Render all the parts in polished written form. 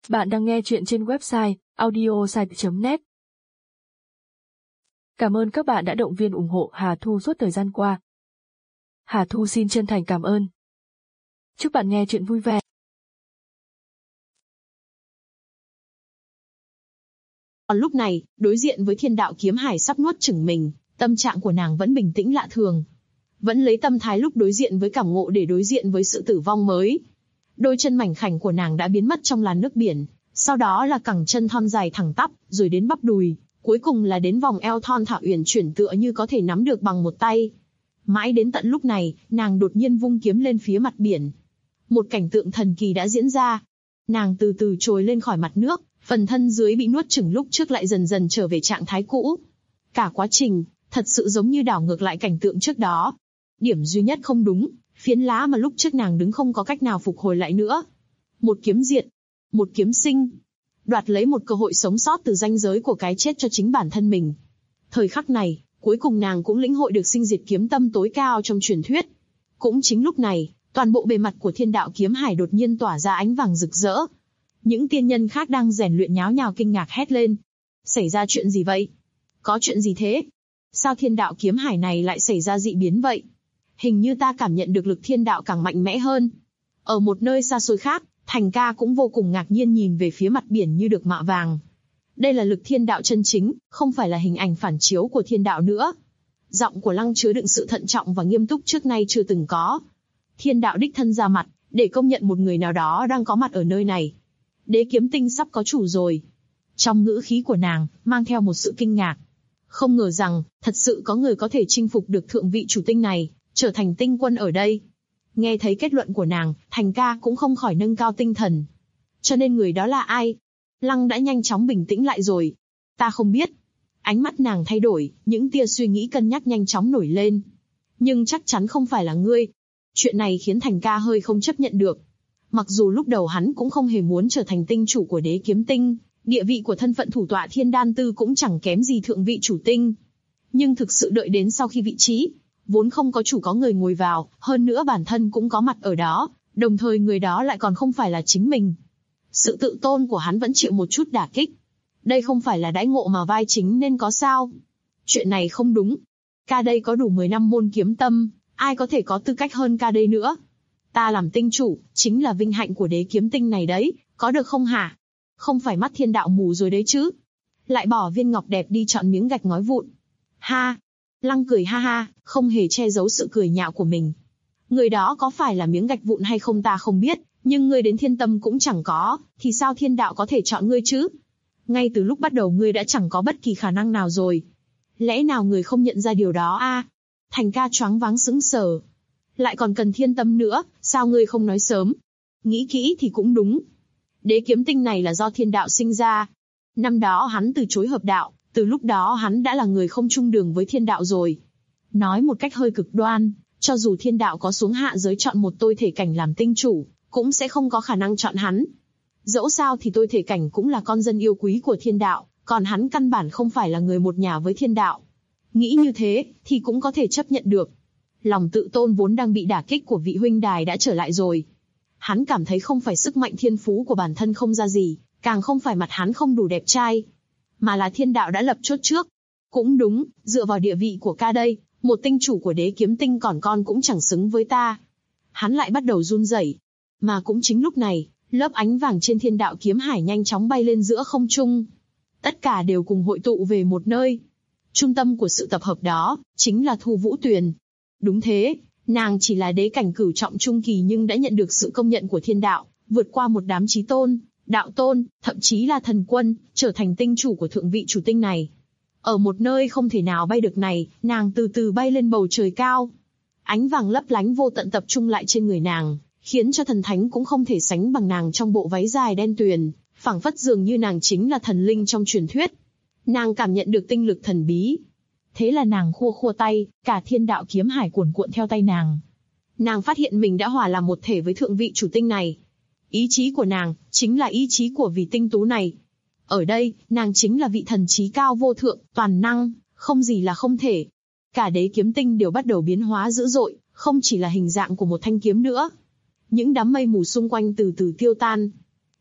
Bạn đang nghe chuyện trên website audiosite.net. Cảm ơn các bạn đã động viên ủng hộ Hà Thu suốt thời gian qua. Hà Thu xin chân thành cảm ơn. Chúc bạn nghe chuyện vui vẻ. Còn lúc này, đối diện với thiên đạo kiếm hải sắp nuốt chửng mình, tâm trạng của nàng vẫn bình tĩnh lạ thường. Vẫn lấy tâm thái lúc đối diện với cảm ngộ để đối diện với sự tử vong mới. Đôi chân mảnh khảnh của nàng đã biến mất trong làn nước biển, sau đó là cẳng chân thon dài thẳng tắp, rồi đến bắp đùi, cuối cùng là đến vòng eo thon thả uyển chuyển tựa như có thể nắm được bằng một tay. Mãi đến tận lúc này, nàng đột nhiên vung kiếm lên phía mặt biển. Một cảnh tượng thần kỳ đã diễn ra. Nàng từ từ trồi lên khỏi mặt nước, phần thân dưới bị nuốt chửng lúc trước lại dần dần trở về trạng thái cũ. Cả quá trình, thật sự giống như đảo ngược lại cảnh tượng trước đó. Điểm duy nhất không đúng, phiến lá mà lúc trước nàng đứng không có cách nào phục hồi lại nữa. Một kiếm diệt, một kiếm sinh, đoạt lấy một cơ hội sống sót từ ranh giới của cái chết cho chính bản thân mình. Thời khắc này, cuối cùng nàng cũng lĩnh hội được sinh diệt kiếm tâm tối cao trong truyền thuyết. Cũng chính lúc này, toàn bộ bề mặt của thiên đạo kiếm hải đột nhiên tỏa ra ánh vàng rực rỡ. Những tiên nhân khác đang rèn luyện nháo nhào kinh ngạc hét lên. Xảy ra chuyện gì vậy? Có chuyện gì thế? Sao thiên đạo kiếm hải này lại xảy ra dị biến vậy? Hình như ta cảm nhận được lực thiên đạo càng mạnh mẽ hơn. Ở một nơi xa xôi khác, Thành Ca cũng vô cùng ngạc nhiên nhìn về phía mặt biển như được mạ vàng. Đây là lực thiên đạo chân chính, không phải là hình ảnh phản chiếu của thiên đạo nữa. Giọng của Lăng chứa đựng sự thận trọng và nghiêm túc trước nay chưa từng có. Thiên đạo đích thân ra mặt, để công nhận một người nào đó đang có mặt ở nơi này. Đế kiếm tinh sắp có chủ rồi. Trong ngữ khí của nàng, mang theo một sự kinh ngạc. Không ngờ rằng, thật sự có người có thể chinh phục được thượng vị chủ tinh này, trở thành tinh quân ở đây. Nghe thấy kết luận của nàng, Thành Ca cũng không khỏi nâng cao tinh thần. Cho nên người đó là ai? Lăng đã nhanh chóng bình tĩnh lại rồi. Ta không biết. Ánh mắt nàng thay đổi, những tia suy nghĩ cân nhắc nhanh chóng nổi lên. Nhưng chắc chắn không phải là ngươi. Chuyện này khiến Thành Ca hơi không chấp nhận được. Mặc dù lúc đầu hắn cũng không hề muốn trở thành tinh chủ của đế kiếm tinh, địa vị của thân phận thủ tọa thiên đan tư cũng chẳng kém gì thượng vị chủ tinh. Nhưng thực sự đợi đến sau khi vị trí vốn không có chủ có người ngồi vào, hơn nữa bản thân cũng có mặt ở đó, đồng thời người đó lại còn không phải là chính mình. Sự tự tôn của hắn vẫn chịu một chút đả kích. Đây không phải là đãi ngộ mà vai chính nên có sao? Chuyện này không đúng. Ca đây có đủ 10 năm môn kiếm tâm, ai có thể có tư cách hơn ca đây nữa? Ta làm tinh chủ, chính là vinh hạnh của đế kiếm tinh này đấy, có được không hả? Không phải mắt thiên đạo mù rồi đấy chứ? Lại bỏ viên ngọc đẹp đi chọn miếng gạch ngói vụn. Ha! Lăng cười ha ha, không hề che giấu sự cười nhạo của mình. Người đó có phải là miếng gạch vụn hay không ta không biết, nhưng ngươi đến thiên tâm cũng chẳng có, thì sao thiên đạo có thể chọn ngươi chứ? Ngay từ lúc bắt đầu ngươi đã chẳng có bất kỳ khả năng nào rồi. Lẽ nào người không nhận ra điều đó à? Thành Ca choáng váng sững sờ. Lại còn cần thiên tâm nữa, sao ngươi không nói sớm? Nghĩ kỹ thì cũng đúng. Đế kiếm tinh này là do thiên đạo sinh ra. Năm đó hắn từ chối hợp đạo, từ lúc đó hắn đã là người không chung đường với thiên đạo rồi. Nói một cách hơi cực đoan, cho dù thiên đạo có xuống hạ giới chọn một tôi thể cảnh làm tinh chủ, cũng sẽ không có khả năng chọn hắn. Dẫu sao thì tôi thể cảnh cũng là con dân yêu quý của thiên đạo, còn hắn căn bản không phải là người một nhà với thiên đạo. Nghĩ như thế, thì cũng có thể chấp nhận được. Lòng tự tôn vốn đang bị đả kích của vị huynh đài đã trở lại rồi. Hắn cảm thấy không phải sức mạnh thiên phú của bản thân không ra gì, càng không phải mặt hắn không đủ đẹp trai, mà là thiên đạo đã lập chốt trước. Cũng đúng, dựa vào địa vị của ca đây, một tinh chủ của đế kiếm tinh còn con cũng chẳng xứng với ta. Hắn lại bắt đầu run rẩy. Mà cũng chính lúc này, lớp ánh vàng trên thiên đạo kiếm hải nhanh chóng bay lên giữa không trung. Tất cả đều cùng hội tụ về một nơi. Trung tâm của sự tập hợp đó, chính là Thu Vũ Tuyền. Đúng thế, nàng chỉ là đế cảnh cửu trọng trung kỳ nhưng đã nhận được sự công nhận của thiên đạo, vượt qua một đám chí tôn, đạo tôn, thậm chí là thần quân, trở thành tinh chủ của thượng vị chủ tinh này. Ở một nơi không thể nào bay được này, nàng từ từ bay lên bầu trời cao. Ánh vàng lấp lánh vô tận tập trung lại trên người nàng, khiến cho thần thánh cũng không thể sánh bằng nàng trong bộ váy dài đen tuyền, phảng phất dường như nàng chính là thần linh trong truyền thuyết. Nàng cảm nhận được tinh lực thần bí. Thế là nàng khua khua tay, cả thiên đạo kiếm hải cuồn cuộn theo tay nàng. Nàng phát hiện mình đã hòa làm một thể với thượng vị chủ tinh này. Ý chí của nàng, chính là ý chí của vị tinh tú này. Ở đây, nàng chính là vị thần trí cao vô thượng, toàn năng, không gì là không thể. Cả đế kiếm tinh đều bắt đầu biến hóa dữ dội, không chỉ là hình dạng của một thanh kiếm nữa. Những đám mây mù xung quanh từ từ tiêu tan.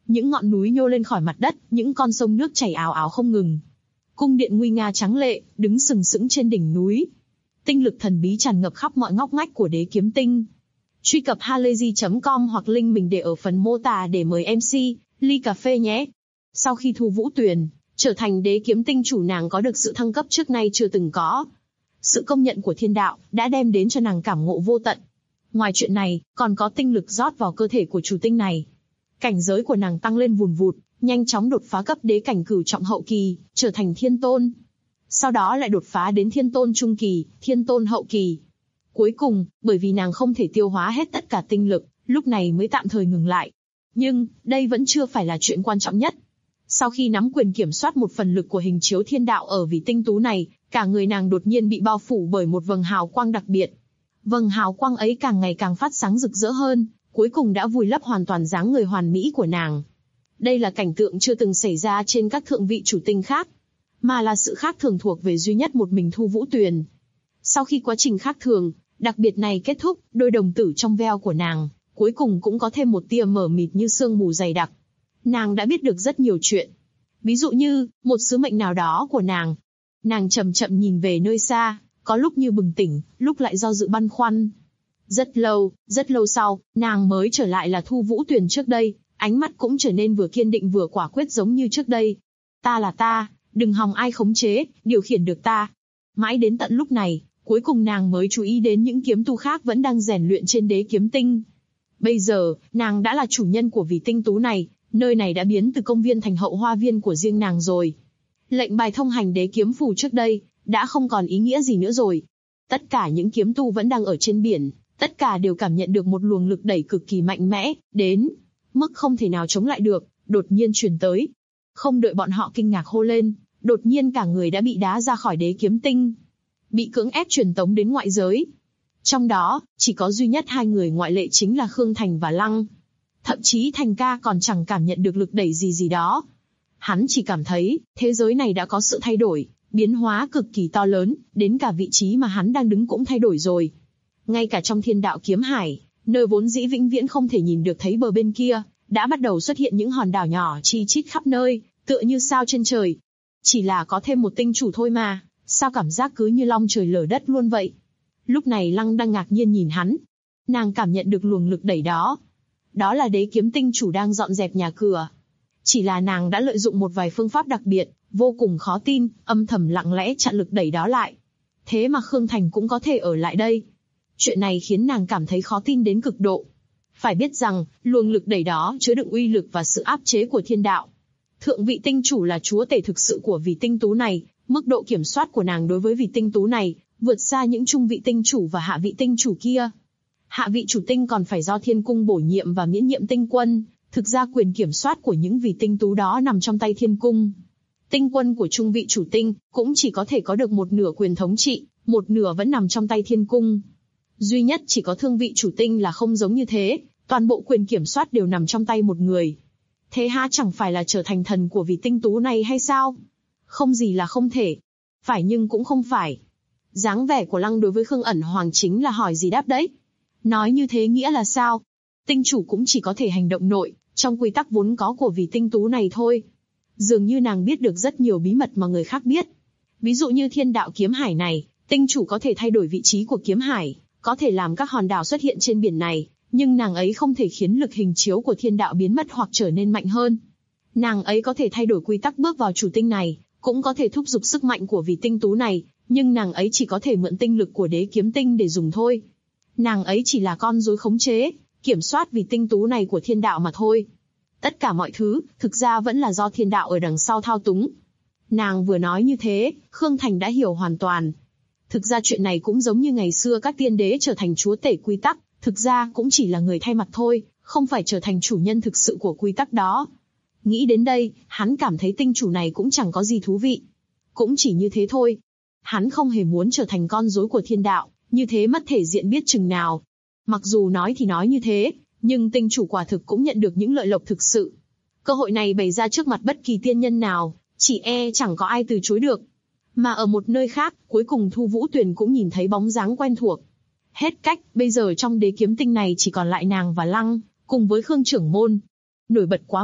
Những ngọn núi nhô lên khỏi mặt đất, những con sông nước chảy ào ào không ngừng. Cung điện nguy nga tráng lệ, đứng sừng sững trên đỉnh núi. Tinh lực thần bí tràn ngập khắp mọi ngóc ngách của Đế Kiếm Tinh. Truy cập halayzi.com hoặc link mình để ở phần mô tả để mời MC ly cà phê nhé. Sau khi Thu Vũ Tuyền trở thành Đế Kiếm Tinh chủ, nàng có được sự thăng cấp trước nay chưa từng có. Sự công nhận của thiên đạo đã đem đến cho nàng cảm ngộ vô tận. Ngoài chuyện này, còn có tinh lực rót vào cơ thể của chủ tinh này. Cảnh giới của nàng tăng lên vùn vụt, nhanh chóng đột phá cấp đế cảnh cửu trọng hậu kỳ, trở thành thiên tôn. Sau đó lại đột phá đến thiên tôn trung kỳ, thiên tôn hậu kỳ. Cuối cùng, bởi vì nàng không thể tiêu hóa hết tất cả tinh lực, lúc này mới tạm thời ngừng lại. Nhưng, đây vẫn chưa phải là chuyện quan trọng nhất. Sau khi nắm quyền kiểm soát một phần lực của hình chiếu thiên đạo ở vị tinh tú này, cả người nàng đột nhiên bị bao phủ bởi một vầng hào quang đặc biệt. Vầng hào quang ấy càng ngày càng phát sáng rực rỡ hơn, cuối cùng đã vùi lấp hoàn toàn dáng người hoàn mỹ của nàng. Đây là cảnh tượng chưa từng xảy ra trên các thượng vị chủ tinh khác, mà là sự khác thường thuộc về duy nhất một mình Thu Vũ Tuyền. Sau khi quá trình khác thường, đặc biệt này kết thúc, đôi đồng tử trong veo của nàng, cuối cùng cũng có thêm một tia mờ mịt như sương mù dày đặc. Nàng đã biết được rất nhiều chuyện. Ví dụ như, một sứ mệnh nào đó của nàng. Nàng chậm chậm nhìn về nơi xa, có lúc như bừng tỉnh, lúc lại do dự băn khoăn. Rất lâu sau, nàng mới trở lại là Thu Vũ Tuyền trước đây, ánh mắt cũng trở nên vừa kiên định vừa quả quyết giống như trước đây. Ta là ta, đừng hòng ai khống chế, điều khiển được ta. Mãi đến tận lúc này, cuối cùng nàng mới chú ý đến những kiếm tu khác vẫn đang rèn luyện trên Đế Kiếm Tinh. Bây giờ, nàng đã là chủ nhân của vị tinh tú này, nơi này đã biến từ công viên thành hậu hoa viên của riêng nàng rồi. Lệnh bài thông hành đế kiếm phù trước đây, đã không còn ý nghĩa gì nữa rồi. Tất cả những kiếm tu vẫn đang ở trên biển, tất cả đều cảm nhận được một luồng lực đẩy cực kỳ mạnh mẽ, đến mức không thể nào chống lại được, đột nhiên truyền tới. Không đợi bọn họ kinh ngạc hô lên, đột nhiên cả người đã bị đá ra khỏi Đế Kiếm Tinh. Bị cưỡng ép truyền tống đến ngoại giới. Trong đó, chỉ có duy nhất hai người ngoại lệ chính là Khương Thành và Lăng. Thậm chí Thành ca còn chẳng cảm nhận được lực đẩy gì đó. Hắn chỉ cảm thấy, thế giới này đã có sự thay đổi, biến hóa cực kỳ to lớn, đến cả vị trí mà hắn đang đứng cũng thay đổi rồi. Ngay cả trong thiên đạo kiếm hải, nơi vốn dĩ vĩnh viễn không thể nhìn được thấy bờ bên kia, đã bắt đầu xuất hiện những hòn đảo nhỏ chi chít khắp nơi, tựa như sao trên trời. Chỉ là có thêm một tinh chủ thôi mà, sao cảm giác cứ như long trời lở đất luôn vậy. Lúc này Lăng đang ngạc nhiên nhìn hắn. Nàng cảm nhận được luồng lực đẩy đó. Đó là Đế Kiếm Tinh chủ đang dọn dẹp nhà cửa. Chỉ là nàng đã lợi dụng một vài phương pháp đặc biệt, vô cùng khó tin, âm thầm lặng lẽ chặn lực đẩy đó lại. Thế mà Khương Thành cũng có thể ở lại đây. Chuyện này khiến nàng cảm thấy khó tin đến cực độ. Phải biết rằng, luồng lực đẩy đó chứa đựng uy lực và sự áp chế của thiên đạo. Thượng vị tinh chủ là chúa tể thực sự của vị tinh tú này, mức độ kiểm soát của nàng đối với vị tinh tú này, vượt xa những trung vị tinh chủ và hạ vị tinh chủ kia. Hạ vị chủ tinh còn phải do thiên cung bổ nhiệm và miễn nhiệm tinh quân, thực ra quyền kiểm soát của những vị tinh tú đó nằm trong tay thiên cung. Tinh quân của trung vị chủ tinh, cũng chỉ có thể có được một nửa quyền thống trị, một nửa vẫn nằm trong tay thiên cung. Duy nhất chỉ có thương vị chủ tinh là không giống như thế, toàn bộ quyền kiểm soát đều nằm trong tay một người. Thế há chẳng phải là trở thành thần của vị tinh tú này hay sao? Không gì là không thể. Phải nhưng cũng không phải. Dáng vẻ của Lăng đối với Khương Ẩn Hoàng chính là hỏi gì đáp đấy. Nói như thế nghĩa là sao? Tinh chủ cũng chỉ có thể hành động nội, trong quy tắc vốn có của vị tinh tú này thôi. Dường như nàng biết được rất nhiều bí mật mà người khác biết. Ví dụ như thiên đạo kiếm hải này, tinh chủ có thể thay đổi vị trí của kiếm hải, có thể làm các hòn đảo xuất hiện trên biển này, nhưng nàng ấy không thể khiến lực hình chiếu của thiên đạo biến mất hoặc trở nên mạnh hơn. Nàng ấy có thể thay đổi quy tắc bước vào chủ tinh này, cũng có thể thúc giục sức mạnh của vị tinh tú này, nhưng nàng ấy chỉ có thể mượn tinh lực của Đế Kiếm Tinh để dùng thôi. Nàng ấy chỉ là con rối khống chế, kiểm soát vị tinh tú này của thiên đạo mà thôi. Tất cả mọi thứ, thực ra vẫn là do thiên đạo ở đằng sau thao túng. Nàng vừa nói như thế, Khương Thành đã hiểu hoàn toàn. Thực ra chuyện này cũng giống như ngày xưa các tiên đế trở thành chúa tể quy tắc, thực ra cũng chỉ là người thay mặt thôi, không phải trở thành chủ nhân thực sự của quy tắc đó. Nghĩ đến đây, hắn cảm thấy tinh chủ này cũng chẳng có gì thú vị. Cũng chỉ như thế thôi. Hắn không hề muốn trở thành con rối của thiên đạo, như thế mất thể diện biết chừng nào. Mặc dù nói thì nói như thế, nhưng tinh chủ quả thực cũng nhận được những lợi lộc thực sự. Cơ hội này bày ra trước mặt bất kỳ tiên nhân nào, chỉ chẳng có ai từ chối được. Mà ở một nơi khác, cuối cùng Thu Vũ Tuyền cũng nhìn thấy bóng dáng quen thuộc. Hết cách, bây giờ trong Đế Kiếm Tinh này chỉ còn lại nàng và Lăng, cùng với Khương trưởng môn. Nổi bật quá mức,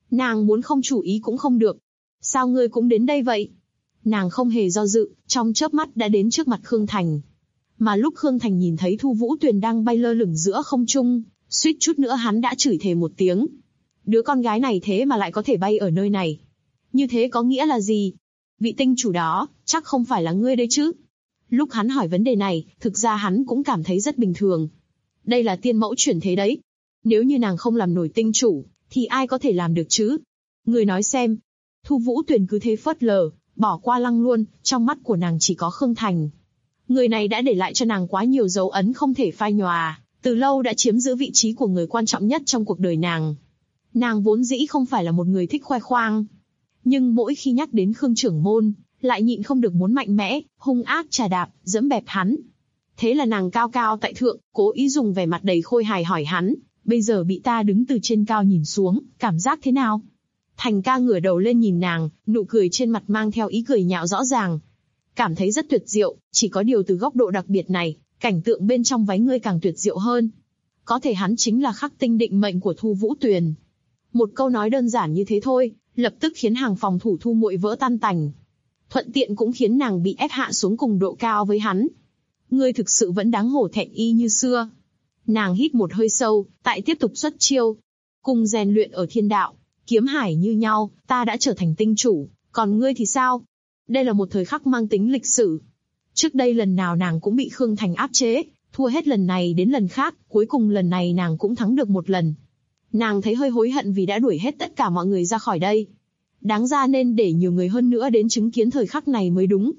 Nàng muốn không chủ ý cũng không được. Sao ngươi cũng đến đây vậy? Nàng không hề do dự, trong chớp mắt đã đến trước mặt Khương Thành. Mà lúc Khương Thành nhìn thấy Thu Vũ Tuyền đang bay lơ lửng giữa không trung, suýt chút nữa hắn đã chửi thề một tiếng. Đứa con gái này thế mà lại có thể bay ở nơi này. Như thế có nghĩa là gì? Vị tinh chủ đó, chắc không phải là ngươi đấy chứ? Lúc hắn hỏi vấn đề này, thực ra hắn cũng cảm thấy rất bình thường. Đây là tiên mẫu chuyển thế đấy. Nếu như nàng không làm nổi tinh chủ, thì ai có thể làm được chứ? Ngươi nói xem. Thu Vũ Tuyền cứ thế phớt lờ, bỏ qua lăng luôn, trong mắt của nàng chỉ có Khương Thành. Người này đã để lại cho nàng quá nhiều dấu ấn không thể phai nhòa, từ lâu đã chiếm giữ vị trí của người quan trọng nhất trong cuộc đời nàng. Nàng vốn dĩ không phải là một người thích khoe khoang. Nhưng mỗi khi nhắc đến Khương trưởng môn, lại nhịn không được muốn mạnh mẽ, hung ác trà đạp, dẫm bẹp hắn. Thế là nàng cao cao tại thượng, cố ý dùng vẻ mặt đầy khôi hài hỏi hắn, bây giờ bị ta đứng từ trên cao nhìn xuống, cảm giác thế nào? Thành ca ngửa đầu lên nhìn nàng, nụ cười trên mặt mang theo ý cười nhạo rõ ràng. Cảm thấy rất tuyệt diệu, chỉ có điều từ góc độ đặc biệt này, cảnh tượng bên trong váy ngươi càng tuyệt diệu hơn. Có thể hắn chính là khắc tinh định mệnh của Thu Vũ Tuyền. Một câu nói đơn giản như thế thôi, lập tức khiến hàng phòng thủ Thu Muội vỡ tan tành. Thuận tiện cũng khiến nàng bị ép hạ xuống cùng độ cao với hắn. Ngươi thực sự vẫn đáng hổ thẹn y như xưa. Nàng hít một hơi sâu, tại tiếp tục xuất chiêu. Cùng rèn luyện ở thiên đạo, kiếm hải như nhau, ta đã trở thành tinh chủ, còn ngươi thì sao? Đây là một thời khắc mang tính lịch sử. Trước đây lần nào nàng cũng bị Khương Thành áp chế, thua hết lần này đến lần khác, cuối cùng lần này nàng cũng thắng được một lần. Nàng thấy hơi hối hận vì đã đuổi hết tất cả mọi người ra khỏi đây. Đáng ra nên để nhiều người hơn nữa đến chứng kiến thời khắc này mới đúng.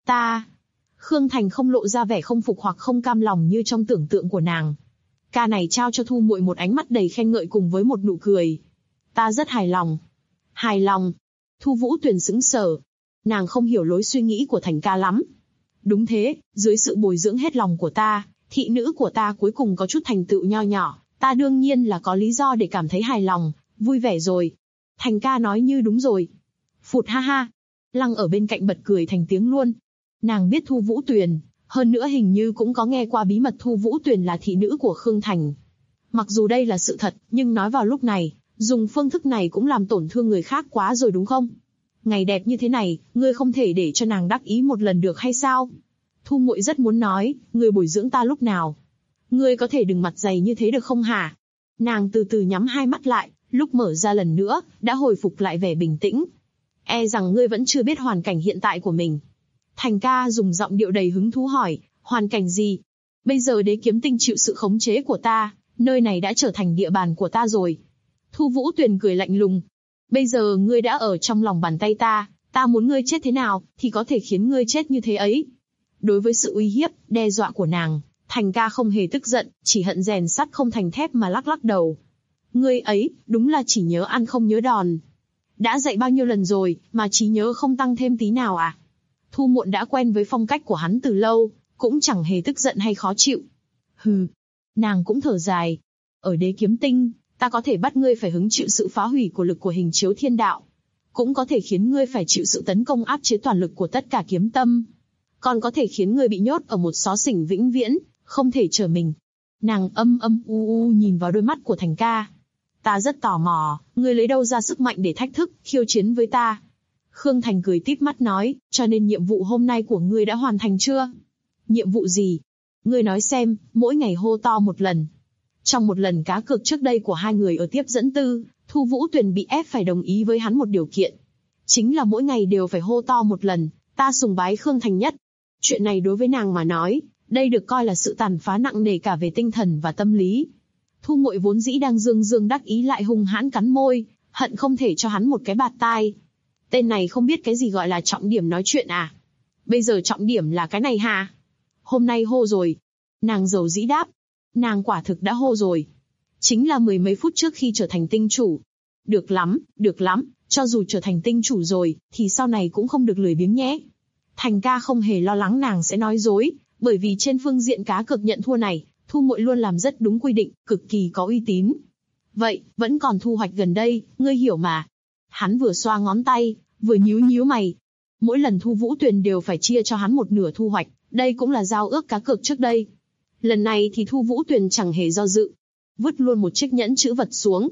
Khương Thành không lộ ra vẻ không phục hoặc không cam lòng như trong tưởng tượng của nàng. Ca này trao cho Thu Muội một ánh mắt đầy khen ngợi cùng với một nụ cười. Ta rất hài lòng. Hài lòng. Thu Vũ Tuyền sững sờ. Nàng không hiểu lối suy nghĩ của Thành ca lắm. Đúng thế, dưới sự bồi dưỡng hết lòng của ta, thị nữ của ta cuối cùng có chút thành tựu nho nhỏ, ta đương nhiên là có lý do để cảm thấy hài lòng, vui vẻ rồi. Thành ca nói như đúng rồi. Phụt ha ha. Lăng ở bên cạnh bật cười thành tiếng luôn. Nàng biết Thu Vũ Tuyền, hơn nữa hình như cũng có nghe qua bí mật Thu Vũ Tuyền là thị nữ của Khương Thành. Mặc dù đây là sự thật, nhưng nói vào lúc này, dùng phương thức này cũng làm tổn thương người khác quá rồi đúng không? Ngày đẹp như thế này, ngươi không thể để cho nàng đắc ý một lần được hay sao? Thu Muội rất muốn nói, ngươi bồi dưỡng ta lúc nào? Ngươi có thể đừng mặt dày như thế được không hả? Nàng từ từ nhắm hai mắt lại, lúc mở ra lần nữa, đã hồi phục lại vẻ bình tĩnh. E rằng ngươi vẫn chưa biết hoàn cảnh hiện tại của mình. Thành ca dùng giọng điệu đầy hứng thú hỏi, hoàn cảnh gì? Bây giờ Đế Kiếm Tinh chịu sự khống chế của ta, nơi này đã trở thành địa bàn của ta rồi. Thu Vũ Tuyền cười lạnh lùng. Bây giờ ngươi đã ở trong lòng bàn tay ta muốn ngươi chết thế nào, thì có thể khiến ngươi chết như thế ấy. Đối với sự uy hiếp, đe dọa của nàng, Thành ca không hề tức giận, chỉ hận rèn sắt không thành thép mà lắc lắc đầu. Ngươi ấy, đúng là chỉ nhớ ăn không nhớ đòn. Đã dạy bao nhiêu lần rồi, mà trí nhớ không tăng thêm tí nào à? Thu Muộn đã quen với phong cách của hắn từ lâu, cũng chẳng hề tức giận hay khó chịu. Hừ. Nàng cũng thở dài. Ở Đế Kiếm Tinh, ta có thể bắt ngươi phải hứng chịu sự phá hủy của lực của hình chiếu thiên đạo. Cũng có thể khiến ngươi phải chịu sự tấn công áp chế toàn lực của tất cả kiếm tâm. Còn có thể khiến ngươi bị nhốt ở một xó xỉnh vĩnh viễn, không thể trở mình. Nàng u nhìn vào đôi mắt của Thành ca. Ta rất tò mò, ngươi lấy đâu ra sức mạnh để thách thức, khiêu chiến với ta? Khương Thành cười tít mắt nói, cho nên nhiệm vụ hôm nay của ngươi đã hoàn thành chưa? Nhiệm vụ gì? Ngươi nói xem, mỗi ngày hô to một lần. Trong một lần cá cược trước đây của hai người ở tiếp dẫn tư, Thu Vũ Tuyền bị ép phải đồng ý với hắn một điều kiện. Chính là mỗi ngày đều phải hô to một lần, ta sùng bái Khương Thành nhất. Chuyện này đối với nàng mà nói, đây được coi là sự tàn phá nặng nề cả về tinh thần và tâm lý. Thu Muội vốn dĩ đang dương dương đắc ý lại hung hãn cắn môi, hận không thể cho hắn một cái bạt tai. Tên này không biết cái gì gọi là trọng điểm nói chuyện à? Bây giờ trọng điểm là cái này hả? Hôm nay hô rồi. Nàng dầu dĩ đáp. Nàng quả thực đã hô rồi. Chính là mười mấy phút trước khi trở thành tinh chủ. Được lắm, cho dù trở thành tinh chủ rồi, thì sau này cũng không được lười biếng nhé. Thành ca không hề lo lắng nàng sẽ nói dối, bởi vì trên phương diện cá cược nhận thua này, Thu Muội luôn làm rất đúng quy định, cực kỳ có uy tín. Vậy, vẫn còn thu hoạch gần đây, ngươi hiểu mà. Hắn vừa xoa ngón tay, vừa nhíu mày. Mỗi lần Thu Vũ Tuyền đều phải chia cho hắn một nửa thu hoạch, đây cũng là giao ước cá cược trước đây. Lần này thì Thu Vũ Tuyền chẳng hề do dự. Vứt luôn một chiếc nhẫn chữ vật xuống.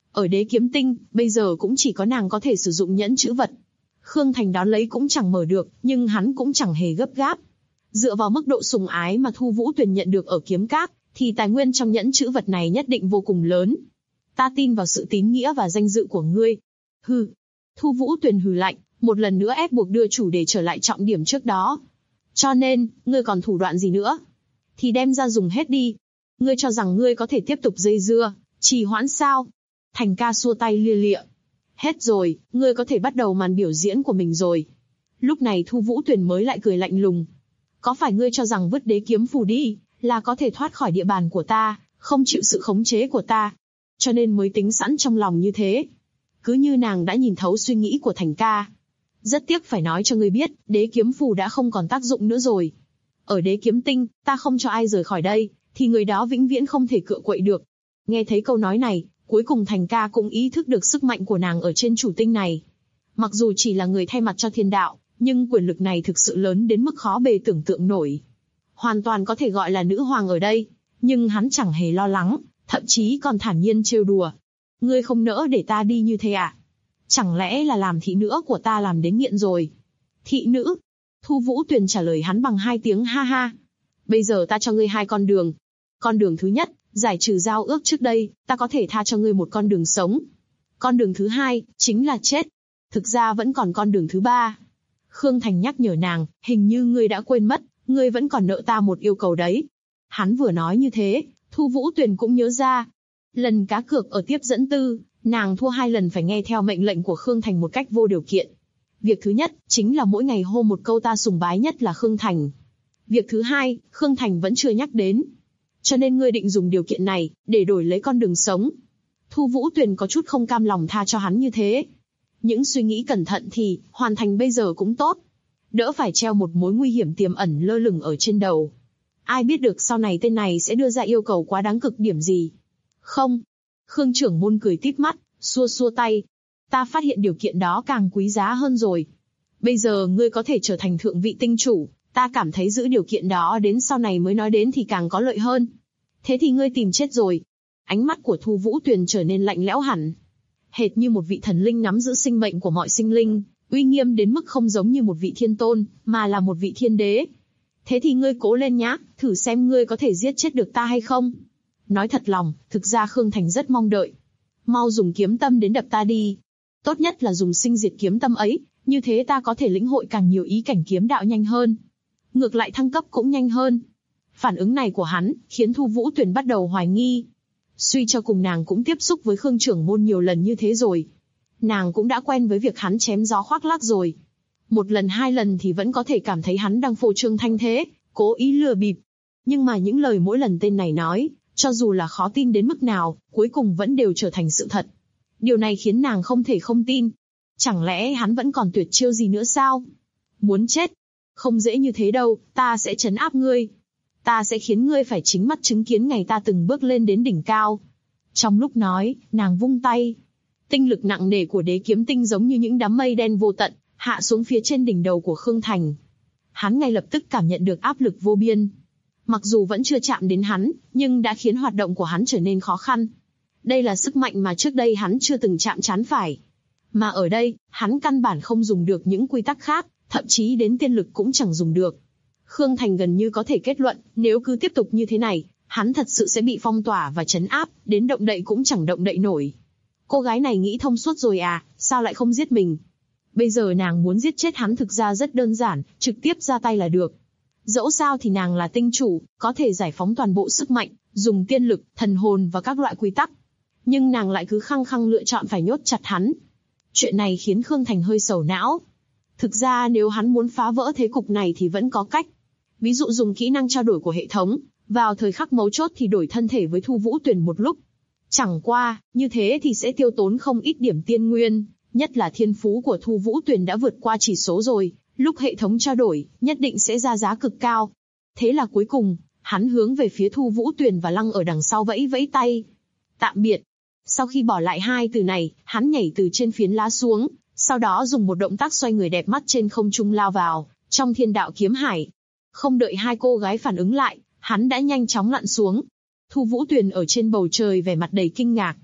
Ở Đế Kiếm Tinh, bây giờ cũng chỉ có nàng có thể sử dụng nhẫn chữ vật. Khương Thành đón lấy cũng chẳng mở được, nhưng hắn cũng chẳng hề gấp gáp. Dựa vào mức độ sùng ái mà Thu Vũ Tuyền nhận được ở Kiếm Các, thì tài nguyên trong nhẫn chữ vật này nhất định vô cùng lớn. Ta tin vào sự tín nghĩa và danh dự của ngươi. Hừ. Thu Vũ Tuyền hừ lạnh, một lần nữa ép buộc đưa chủ đề trở lại trọng điểm trước đó. Cho nên, ngươi còn thủ đoạn gì nữa? Thì đem ra dùng hết đi. Ngươi cho rằng ngươi có thể tiếp tục dây dưa, trì hoãn sao? Thành ca xua tay lia lịa. Hết rồi, ngươi có thể bắt đầu màn biểu diễn của mình rồi. Lúc này Thu Vũ Tuyền mới lại cười lạnh lùng. Có phải ngươi cho rằng vứt đế kiếm phù đi, là có thể thoát khỏi địa bàn của ta, không chịu sự khống chế của ta? Cho nên mới tính sẵn trong lòng như thế. Cứ như nàng đã nhìn thấu suy nghĩ của Thành ca. Rất tiếc phải nói cho ngươi biết, đế kiếm phù đã không còn tác dụng nữa rồi. Ở Đế Kiếm Tinh, ta không cho ai rời khỏi đây, thì người đó vĩnh viễn không thể cựa quậy được. Nghe thấy câu nói này, cuối cùng Thành ca cũng ý thức được sức mạnh của nàng ở trên chủ tinh này. Mặc dù chỉ là người thay mặt cho thiên đạo, nhưng quyền lực này thực sự lớn đến mức khó bề tưởng tượng nổi. Hoàn toàn có thể gọi là nữ hoàng ở đây, nhưng hắn chẳng hề lo lắng, thậm chí còn thản nhiên trêu đùa. Ngươi không nỡ để ta đi như thế à? Chẳng lẽ là làm thị nữ của ta làm đến nghiện rồi? Thị nữ? Thu Vũ Tuyền trả lời hắn bằng 2 tiếng ha ha. Bây giờ ta cho ngươi 2 con đường. Con đường thứ nhất, giải trừ giao ước trước đây, ta có thể tha cho ngươi một con đường sống. Con đường thứ hai, chính là chết. Thực ra vẫn còn con đường thứ ba. Khương Thành nhắc nhở nàng, hình như ngươi đã quên mất, ngươi vẫn còn nợ ta một yêu cầu đấy. Hắn vừa nói như thế, Thu Vũ Tuyền cũng nhớ ra. Lần cá cược ở tiếp dẫn tư, nàng thua 2 lần phải nghe theo mệnh lệnh của Khương Thành một cách vô điều kiện. Việc thứ nhất, chính là mỗi ngày hô một câu ta sùng bái nhất là Khương Thành. Việc thứ hai, Khương Thành vẫn chưa nhắc đến. Cho nên ngươi định dùng điều kiện này, để đổi lấy con đường sống. Thu Vũ Tuyền có chút không cam lòng tha cho hắn như thế. Những suy nghĩ cẩn thận thì, hoàn thành bây giờ cũng tốt. Đỡ phải treo một mối nguy hiểm tiềm ẩn lơ lửng ở trên đầu. Ai biết được sau này tên này sẽ đưa ra yêu cầu quá đáng cực điểm gì. Không. Khương trưởng môn cười tít mắt, xua xua tay. Ta phát hiện điều kiện đó càng quý giá hơn rồi. Bây giờ ngươi có thể trở thành thượng vị tinh chủ, ta cảm thấy giữ điều kiện đó đến sau này mới nói đến thì càng có lợi hơn. Thế thì ngươi tìm chết rồi. Ánh mắt của Thu Vũ Tuyền trở nên lạnh lẽo hẳn. Hệt như một vị thần linh nắm giữ sinh mệnh của mọi sinh linh, uy nghiêm đến mức không giống như một vị thiên tôn, mà là một vị thiên đế. Thế thì ngươi cố lên nhá, thử xem ngươi có thể giết chết được ta hay không. Nói thật lòng, thực ra Khương Thành rất mong đợi. Mau dùng kiếm tâm đến đập ta đi. Tốt nhất là dùng sinh diệt kiếm tâm ấy, như thế ta có thể lĩnh hội càng nhiều ý cảnh kiếm đạo nhanh hơn. Ngược lại thăng cấp cũng nhanh hơn. Phản ứng này của hắn, khiến Thu Vũ Tuyền bắt đầu hoài nghi. Suy cho cùng nàng cũng tiếp xúc với Khương trưởng môn nhiều lần như thế rồi. Nàng cũng đã quen với việc hắn chém gió khoác lác rồi. 1 lần 2 lần thì vẫn có thể cảm thấy hắn đang phô trương thanh thế, cố ý lừa bịp. Nhưng mà những lời mỗi lần tên này nói, cho dù là khó tin đến mức nào, cuối cùng vẫn đều trở thành sự thật. Điều này khiến nàng không thể không tin. Chẳng lẽ hắn vẫn còn tuyệt chiêu gì nữa sao? Muốn chết? Không dễ như thế đâu, ta sẽ trấn áp ngươi. Ta sẽ khiến ngươi phải chính mắt chứng kiến ngày ta từng bước lên đến đỉnh cao. Trong lúc nói, nàng vung tay. Tinh lực nặng nề của Đế Kiếm Tinh giống như những đám mây đen vô tận, hạ xuống phía trên đỉnh đầu của Khương Thành. Hắn ngay lập tức cảm nhận được áp lực vô biên. Mặc dù vẫn chưa chạm đến hắn, nhưng đã khiến hoạt động của hắn trở nên khó khăn. Đây là sức mạnh mà trước đây hắn chưa từng chạm trán phải. Mà ở đây, hắn căn bản không dùng được những quy tắc khác, thậm chí đến tiên lực cũng chẳng dùng được. Khương Thành gần như có thể kết luận, nếu cứ tiếp tục như thế này, hắn thật sự sẽ bị phong tỏa và trấn áp, đến động đậy cũng chẳng động đậy nổi. Cô gái này nghĩ thông suốt rồi à, sao lại không giết mình? Bây giờ nàng muốn giết chết hắn thực ra rất đơn giản, trực tiếp ra tay là được. Dẫu sao thì nàng là tinh chủ, có thể giải phóng toàn bộ sức mạnh, dùng tiên lực, thần hồn và các loại quy tắc. Nhưng nàng lại cứ khăng khăng lựa chọn phải nhốt chặt hắn. Chuyện này khiến Khương Thành hơi sầu não. Thực ra nếu hắn muốn phá vỡ thế cục này thì vẫn có cách. Ví dụ dùng kỹ năng trao đổi của hệ thống, vào thời khắc mấu chốt thì đổi thân thể với Thu Vũ Tuyền một lúc. Chẳng qua, như thế thì sẽ tiêu tốn không ít điểm tiên nguyên, nhất là thiên phú của Thu Vũ Tuyền đã vượt qua chỉ số rồi, lúc hệ thống trao đổi, nhất định sẽ ra giá cực cao. Thế là cuối cùng, hắn hướng về phía Thu Vũ Tuyền và Lăng ở đằng sau vẫy vẫy tay. Tạm biệt. Sau khi bỏ lại 2 từ này, hắn nhảy từ trên phiến lá xuống, sau đó dùng một động tác xoay người đẹp mắt trên không trung lao vào, trong thiên đạo kiếm hải. Không đợi 2 cô gái phản ứng lại, hắn đã nhanh chóng lặn xuống. Thu Vũ Tuyền ở trên bầu trời vẻ mặt đầy kinh ngạc.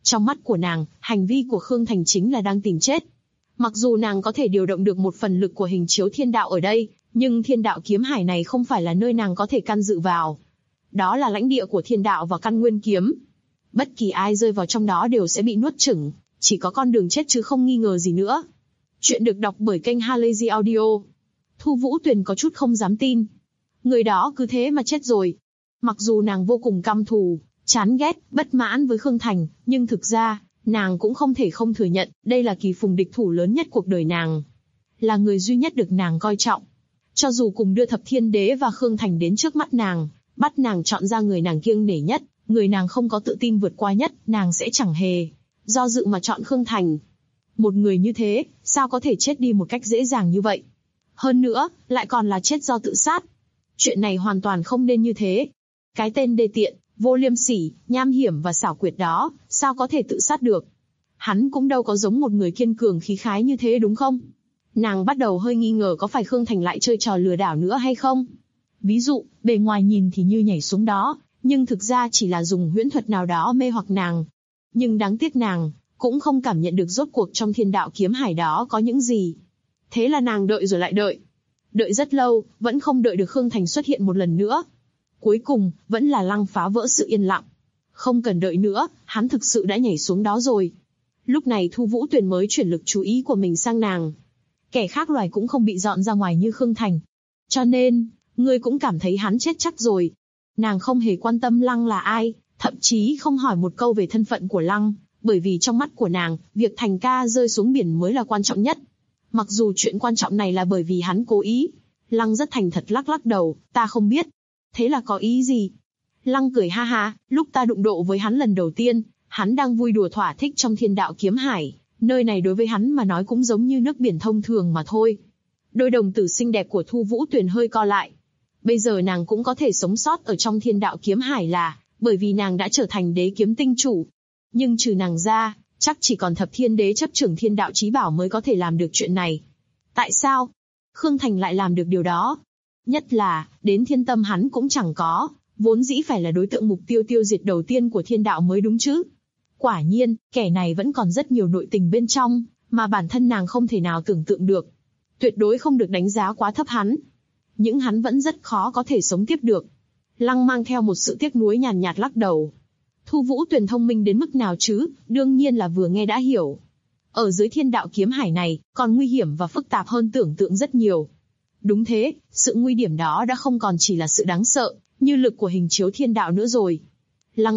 Trong mắt của nàng, hành vi của Khương Thành chính là đang tìm chết. Mặc dù nàng có thể điều động được một phần lực của hình chiếu thiên đạo ở đây, nhưng thiên đạo kiếm hải này không phải là nơi nàng có thể can dự vào. Đó là lãnh địa của thiên đạo và căn nguyên kiếm. Bất kỳ ai rơi vào trong đó đều sẽ bị nuốt chửng, chỉ có con đường chết chứ không nghi ngờ gì nữa. Chuyện được đọc bởi kênh Halazy Audio. Thu Vũ Tuyền có chút không dám tin. Người đó cứ thế mà chết rồi. Mặc dù nàng vô cùng căm thù, chán ghét, bất mãn với Khương Thành, nhưng thực ra, nàng cũng không thể không thừa nhận, đây là kỳ phùng địch thủ lớn nhất cuộc đời nàng. Là người duy nhất được nàng coi trọng. Cho dù cùng đưa Thập Thiên Đế và Khương Thành đến trước mắt nàng, bắt nàng chọn ra người nàng kiêng nể nhất, người nàng không có tự tin vượt qua nhất, nàng sẽ chẳng hề do dự mà chọn Khương Thành. Một người như thế, sao có thể chết đi một cách dễ dàng như vậy? Hơn nữa, lại còn là chết do tự sát. Chuyện này hoàn toàn không nên như thế. Cái tên đê tiện, vô liêm sỉ, nham hiểm và xảo quyệt đó, sao có thể tự sát được? Hắn cũng đâu có giống một người kiên cường khí khái như thế đúng không? Nàng bắt đầu hơi nghi ngờ có phải Khương Thành lại chơi trò lừa đảo nữa hay không? Ví dụ, bề ngoài nhìn thì như nhảy xuống đó, nhưng thực ra chỉ là dùng huyễn thuật nào đó mê hoặc nàng. Nhưng đáng tiếc nàng cũng không cảm nhận được rốt cuộc trong thiên đạo kiếm hải đó có những gì. Thế là nàng đợi rồi lại đợi. Đợi rất lâu, vẫn không đợi được Khương Thành xuất hiện một lần nữa. Cuối cùng, vẫn là Lăng phá vỡ sự yên lặng. Không cần đợi nữa, hắn thực sự đã nhảy xuống đó rồi. Lúc này Thu Vũ Tuyền mới chuyển lực chú ý của mình sang nàng. Kẻ khác loài cũng không bị dọn ra ngoài như Khương Thành. Cho nên, ngươi cũng cảm thấy hắn chết chắc rồi. Nàng không hề quan tâm Lăng là ai, thậm chí không hỏi một câu về thân phận của Lăng, bởi vì trong mắt của nàng, việc Thành ca rơi xuống biển mới là quan trọng nhất. Mặc dù chuyện quan trọng này là bởi vì hắn cố ý. Lăng rất thành thật lắc lắc đầu, ta không biết. Thế là có ý gì? Lăng cười ha ha, lúc ta đụng độ với hắn lần đầu tiên, hắn đang vui đùa thỏa thích trong thiên đạo kiếm hải. Nơi này đối với hắn mà nói cũng giống như nước biển thông thường mà thôi. Đôi đồng tử xinh đẹp của Thu Vũ Tuyền hơi co lại. Bây giờ nàng cũng có thể sống sót ở trong thiên đạo kiếm hải là bởi vì nàng đã trở thành đế kiếm tinh chủ. Nhưng trừ nàng ra, chắc chỉ còn Thập Thiên Đế chấp trưởng thiên đạo chí bảo mới có thể làm được chuyện này. Tại sao Khương Thành lại làm được điều đó? Nhất là, đến thiên tâm hắn cũng chẳng có, vốn dĩ phải là đối tượng mục tiêu tiêu diệt đầu tiên của thiên đạo mới đúng chứ. Quả nhiên, kẻ này vẫn còn rất nhiều nội tình bên trong, mà bản thân nàng không thể nào tưởng tượng được. Tuyệt đối không được đánh giá quá thấp hắn. Nhưng hắn vẫn rất khó có thể sống tiếp được. Lăng mang theo một sự tiếc nuối nhàn nhạt lắc đầu. Thu Vũ Tuyền thông minh đến mức nào chứ, đương nhiên là vừa nghe đã hiểu. Ở dưới thiên đạo kiếm hải này, còn nguy hiểm và phức tạp hơn tưởng tượng rất nhiều. Đúng thế, sự nguy hiểm đó đã không còn chỉ là sự đáng sợ, như lực của hình chiếu thiên đạo nữa rồi. Lăng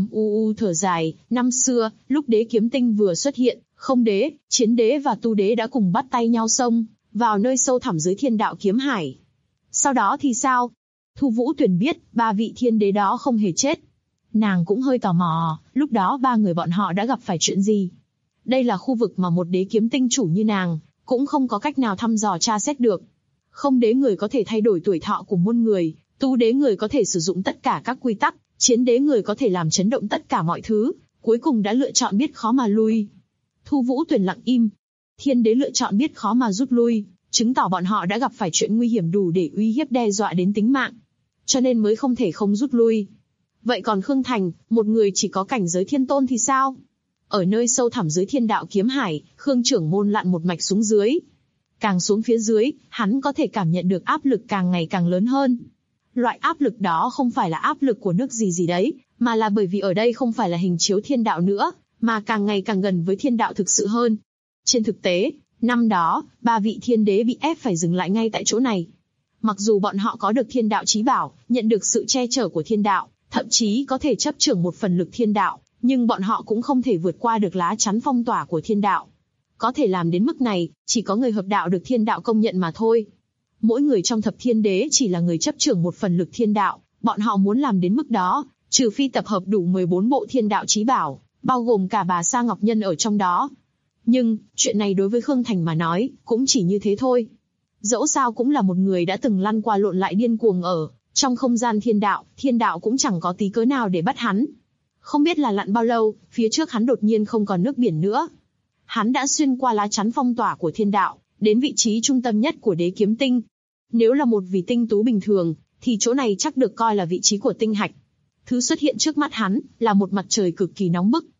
u thở dài, năm xưa, lúc đế kiếm tinh vừa xuất hiện, không đế, chiến đế và tu đế đã cùng bắt tay nhau xông vào nơi sâu thẳm dưới thiên đạo kiếm hải. Sau đó thì sao? Thu Vũ Tuyền biết, ba vị thiên đế đó không hề chết. Nàng cũng hơi tò mò, lúc đó ba người bọn họ đã gặp phải chuyện gì? Đây là khu vực mà một đế kiếm tinh chủ như nàng cũng không có cách nào thăm dò tra xét được. Không đế người có thể thay đổi tuổi thọ của muôn người, tu đế người có thể sử dụng tất cả các quy tắc, chiến đế người có thể làm chấn động tất cả mọi thứ, cuối cùng đã lựa chọn biết khó mà lui. Thu Vũ Tuyền lặng im. Thiên đế lựa chọn biết khó mà rút lui, chứng tỏ bọn họ đã gặp phải chuyện nguy hiểm đủ để uy hiếp đe dọa đến tính mạng. Cho nên mới không thể không rút lui. Vậy còn Khương Thành, một người chỉ có cảnh giới thiên tôn thì sao? Ở nơi sâu thẳm dưới thiên đạo kiếm hải, Khương trưởng môn lặn một mạch xuống dưới. Càng xuống phía dưới, hắn có thể cảm nhận được áp lực càng ngày càng lớn hơn. Loại áp lực đó không phải là áp lực của nước gì đấy, mà là bởi vì ở đây không phải là hình chiếu thiên đạo nữa, mà càng ngày càng gần với thiên đạo thực sự hơn. Trên thực tế, năm đó, ba vị thiên đế bị ép phải dừng lại ngay tại chỗ này. Mặc dù bọn họ có được thiên đạo chí bảo, nhận được sự che chở của thiên đạo, thậm chí có thể chấp trưởng một phần lực thiên đạo, nhưng bọn họ cũng không thể vượt qua được lá chắn phong tỏa của thiên đạo. Có thể làm đến mức này, chỉ có người hợp đạo được thiên đạo công nhận mà thôi. Mỗi người trong Thập Thiên Đế chỉ là người chấp trưởng một phần lực thiên đạo, bọn họ muốn làm đến mức đó, trừ phi tập hợp đủ 14 bộ thiên đạo chí bảo, bao gồm cả bà Sa Ngọc Nhân ở trong đó. Nhưng, chuyện này đối với Khương Thành mà nói, cũng chỉ như thế thôi. Dẫu sao cũng là một người đã từng lăn qua lộn lại điên cuồng ở trong không gian thiên đạo cũng chẳng có tí cớ nào để bắt hắn. Không biết là lặn bao lâu, phía trước hắn đột nhiên không còn nước biển nữa. Hắn đã xuyên qua lá chắn phong tỏa của thiên đạo, đến vị trí trung tâm nhất của đế kiếm tinh. Nếu là một vì tinh tú bình thường, thì chỗ này chắc được coi là vị trí của tinh hạch. Thứ xuất hiện trước mắt hắn, là một mặt trời cực kỳ nóng bức.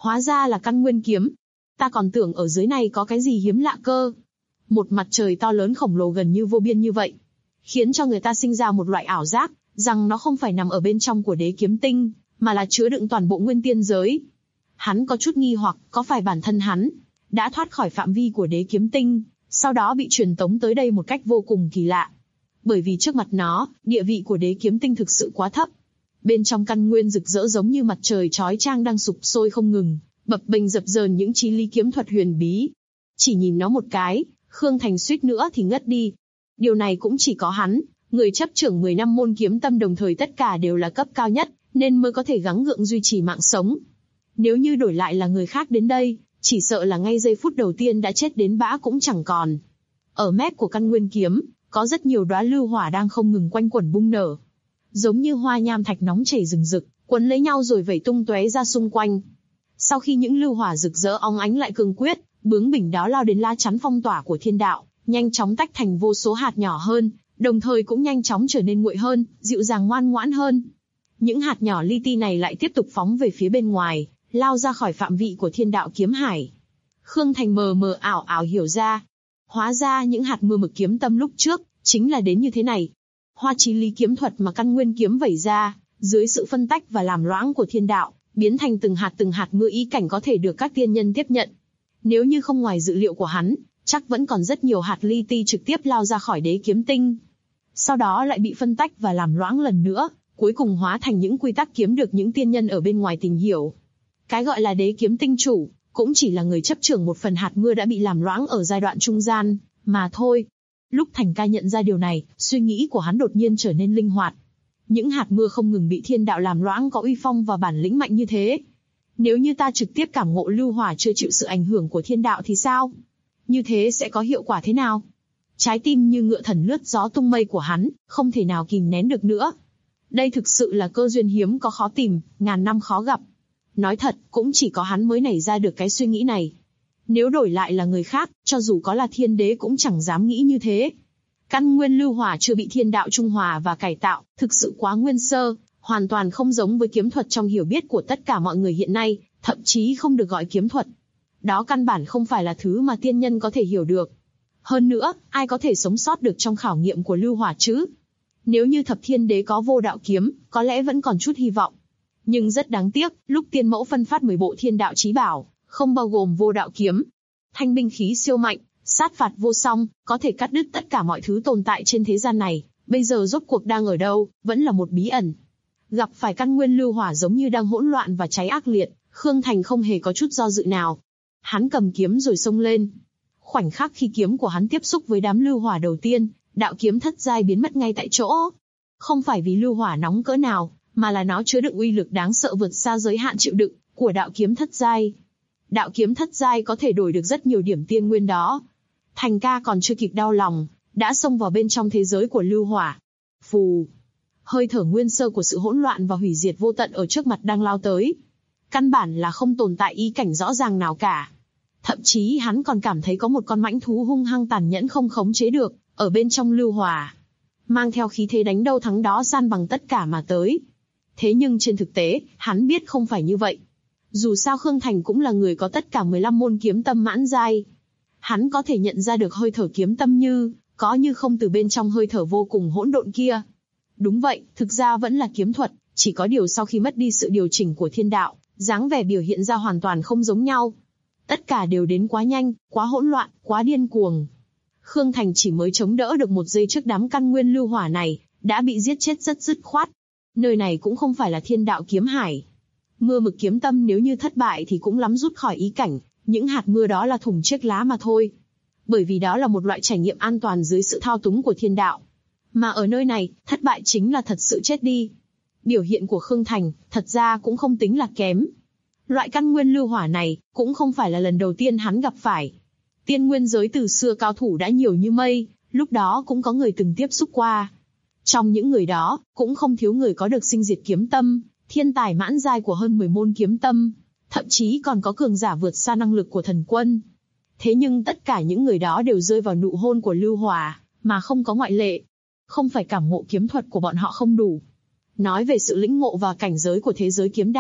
Hóa ra là căn nguyên kiếm. Ta còn tưởng ở dưới này có cái gì hiếm lạ cơ. Một mặt trời to lớn khổng lồ gần như vô biên như vậy, khiến cho người ta sinh ra một loại ảo giác, rằng nó không phải nằm ở bên trong của đế kiếm tinh, mà là chứa đựng toàn bộ nguyên tiên giới. Hắn có chút nghi hoặc, có phải bản thân hắn đã thoát khỏi phạm vi của đế kiếm tinh, sau đó bị truyền tống tới đây một cách vô cùng kỳ lạ. Bởi vì trước mặt nó, địa vị của đế kiếm tinh thực sự quá thấp. Bên trong căn nguyên rực rỡ giống như mặt trời chói chang đang sụp sôi không ngừng, bập bềnh dập dờn những chí lý kiếm thuật huyền bí. Chỉ nhìn nó một cái, Khương Thành suýt nữa thì ngất đi. Điều này cũng chỉ có hắn, người chấp trưởng 10 năm môn kiếm tâm đồng thời tất cả đều là cấp cao nhất, nên mới có thể gắng gượng duy trì mạng sống. Nếu như đổi lại là người khác đến đây, chỉ sợ là ngay giây phút đầu tiên đã chết đến bã cũng chẳng còn. Ở mép của căn nguyên kiếm, có rất nhiều đóa lưu hỏa đang không ngừng quanh quẩn bung nở. Giống như hoa nham thạch nóng chảy rừng rực, quấn lấy nhau rồi vẩy tung tóe ra xung quanh. Sau khi những lưu hỏa rực rỡ óng ánh lại cương quyết, bướng bỉnh đó lao đến la chắn phong tỏa của thiên đạo, nhanh chóng tách thành vô số hạt nhỏ hơn, đồng thời cũng nhanh chóng trở nên nguội hơn, dịu dàng ngoan ngoãn hơn. Những hạt nhỏ li ti này lại tiếp tục phóng về phía bên ngoài, lao ra khỏi phạm vị của thiên đạo kiếm hải. Khương Thành mờ mờ ảo ảo hiểu ra. Hóa ra những hạt mưa mực kiếm tâm lúc trước, chính là đến như thế này. Hoa chí lý kiếm thuật mà căn nguyên kiếm vẩy ra, dưới sự phân tách và làm loãng của thiên đạo, biến thành từng hạt mưa ý cảnh có thể được các tiên nhân tiếp nhận. Nếu như không ngoài dự liệu của hắn, chắc vẫn còn rất nhiều hạt li ti trực tiếp lao ra khỏi đế kiếm tinh. Sau đó lại bị phân tách và làm loãng lần nữa, cuối cùng hóa thành những quy tắc kiếm được những tiên nhân ở bên ngoài tìm hiểu. Cái gọi là đế kiếm tinh chủ, cũng chỉ là người chấp trưởng một phần hạt mưa đã bị làm loãng ở giai đoạn trung gian, mà thôi. Lúc Thành Ca nhận ra điều này, suy nghĩ của hắn đột nhiên trở nên linh hoạt. Những hạt mưa không ngừng bị thiên đạo làm loãng có uy phong và bản lĩnh mạnh như thế. Nếu như ta trực tiếp cảm ngộ lưu hỏa chưa chịu sự ảnh hưởng của thiên đạo thì sao? Như thế sẽ có hiệu quả thế nào? Trái tim như ngựa thần lướt gió tung mây của hắn, không thể nào kìm nén được nữa. Đây thực sự là cơ duyên hiếm có khó tìm, ngàn năm khó gặp. Nói thật, cũng chỉ có hắn mới nảy ra được cái suy nghĩ này. Nếu đổi lại là người khác, cho dù có là thiên đế cũng chẳng dám nghĩ như thế. Căn nguyên lưu hỏa chưa bị thiên đạo trung hòa và cải tạo, thực sự quá nguyên sơ, hoàn toàn không giống với kiếm thuật trong hiểu biết của tất cả mọi người hiện nay, thậm chí không được gọi kiếm thuật. Đó căn bản không phải là thứ mà tiên nhân có thể hiểu được. Hơn nữa, ai có thể sống sót được trong khảo nghiệm của lưu hỏa chứ? Nếu như thập thiên đế có vô đạo kiếm, có lẽ vẫn còn chút hy vọng. Nhưng rất đáng tiếc, lúc tiên mẫu phân phát 10 bộ thiên đạo chí bảo, không bao gồm vô đạo kiếm. Thanh binh khí siêu mạnh, sát phạt vô song, có thể cắt đứt tất cả mọi thứ tồn tại trên thế gian này, bây giờ rốt cuộc đang ở đâu, vẫn là một bí ẩn. Gặp phải căn nguyên lưu hỏa giống như đang hỗn loạn và cháy ác liệt, Khương Thành không hề có chút do dự nào. Hắn cầm kiếm rồi xông lên. Khoảnh khắc khi kiếm của hắn tiếp xúc với đám lưu hỏa đầu tiên, đạo kiếm thất giai biến mất ngay tại chỗ. Không phải vì lưu hỏa nóng cỡ nào, mà là nó chứa đựng uy lực đáng sợ vượt xa giới hạn chịu đựng của đạo kiếm thất giai. Đạo kiếm thất giai có thể đổi được rất nhiều điểm tiên nguyên đó. Thành Ca còn chưa kịp đau lòng, đã xông vào bên trong thế giới của lưu hỏa. Phù! Hơi thở nguyên sơ của sự hỗn loạn và hủy diệt vô tận ở trước mặt đang lao tới. Căn bản là không tồn tại ý cảnh rõ ràng nào cả. Thậm chí hắn còn cảm thấy có một con mãnh thú hung hăng tàn nhẫn không khống chế được, ở bên trong lưu hỏa. Mang theo khí thế đánh đâu thắng đó san bằng tất cả mà tới. Thế nhưng trên thực tế, hắn biết không phải như vậy. Dù sao Khương Thành cũng là người có tất cả 15 môn kiếm tâm mãn giai. Hắn có thể nhận ra được hơi thở kiếm tâm có như không từ bên trong hơi thở vô cùng hỗn độn kia. Đúng vậy, thực ra vẫn là kiếm thuật, chỉ có điều sau khi mất đi sự điều chỉnh của thiên đạo, dáng vẻ biểu hiện ra hoàn toàn không giống nhau. Tất cả đều đến quá nhanh, quá hỗn loạn, quá điên cuồng. Khương Thành chỉ mới chống đỡ được một giây trước đám căn nguyên lưu hỏa này, đã bị giết chết rất dứt khoát. Nơi này cũng không phải là thiên đạo kiếm hải. Mưa mực kiếm tâm nếu như thất bại thì cũng lắm rút khỏi ý cảnh, những hạt mưa đó là thùng chiếc lá mà thôi. Bởi vì đó là một loại trải nghiệm an toàn dưới sự thao túng của thiên đạo. Mà ở nơi này, thất bại chính là thật sự chết đi. Biểu hiện của Khương Thành, thật ra cũng không tính là kém. Loại căn nguyên lưu hỏa này, cũng không phải là lần đầu tiên hắn gặp phải. Tiên nguyên giới từ xưa cao thủ đã nhiều như mây, lúc đó cũng có người từng tiếp xúc qua. Trong những người đó, cũng không thiếu người có được sinh diệt kiếm tâm, thiên tài mãn giai của hơn 10 môn kiếm tâm, thậm chí còn có cường giả vượt xa năng lực của thần quân. Thế nhưng tất cả những người đó đều rơi vào nụ hôn của lưu hỏa, mà không có ngoại lệ. Không phải cảm ngộ kiếm thuật của bọn họ không đủ. Nói về sự lĩnh ngộ và cảnh giới của thế giới kiếm đạo,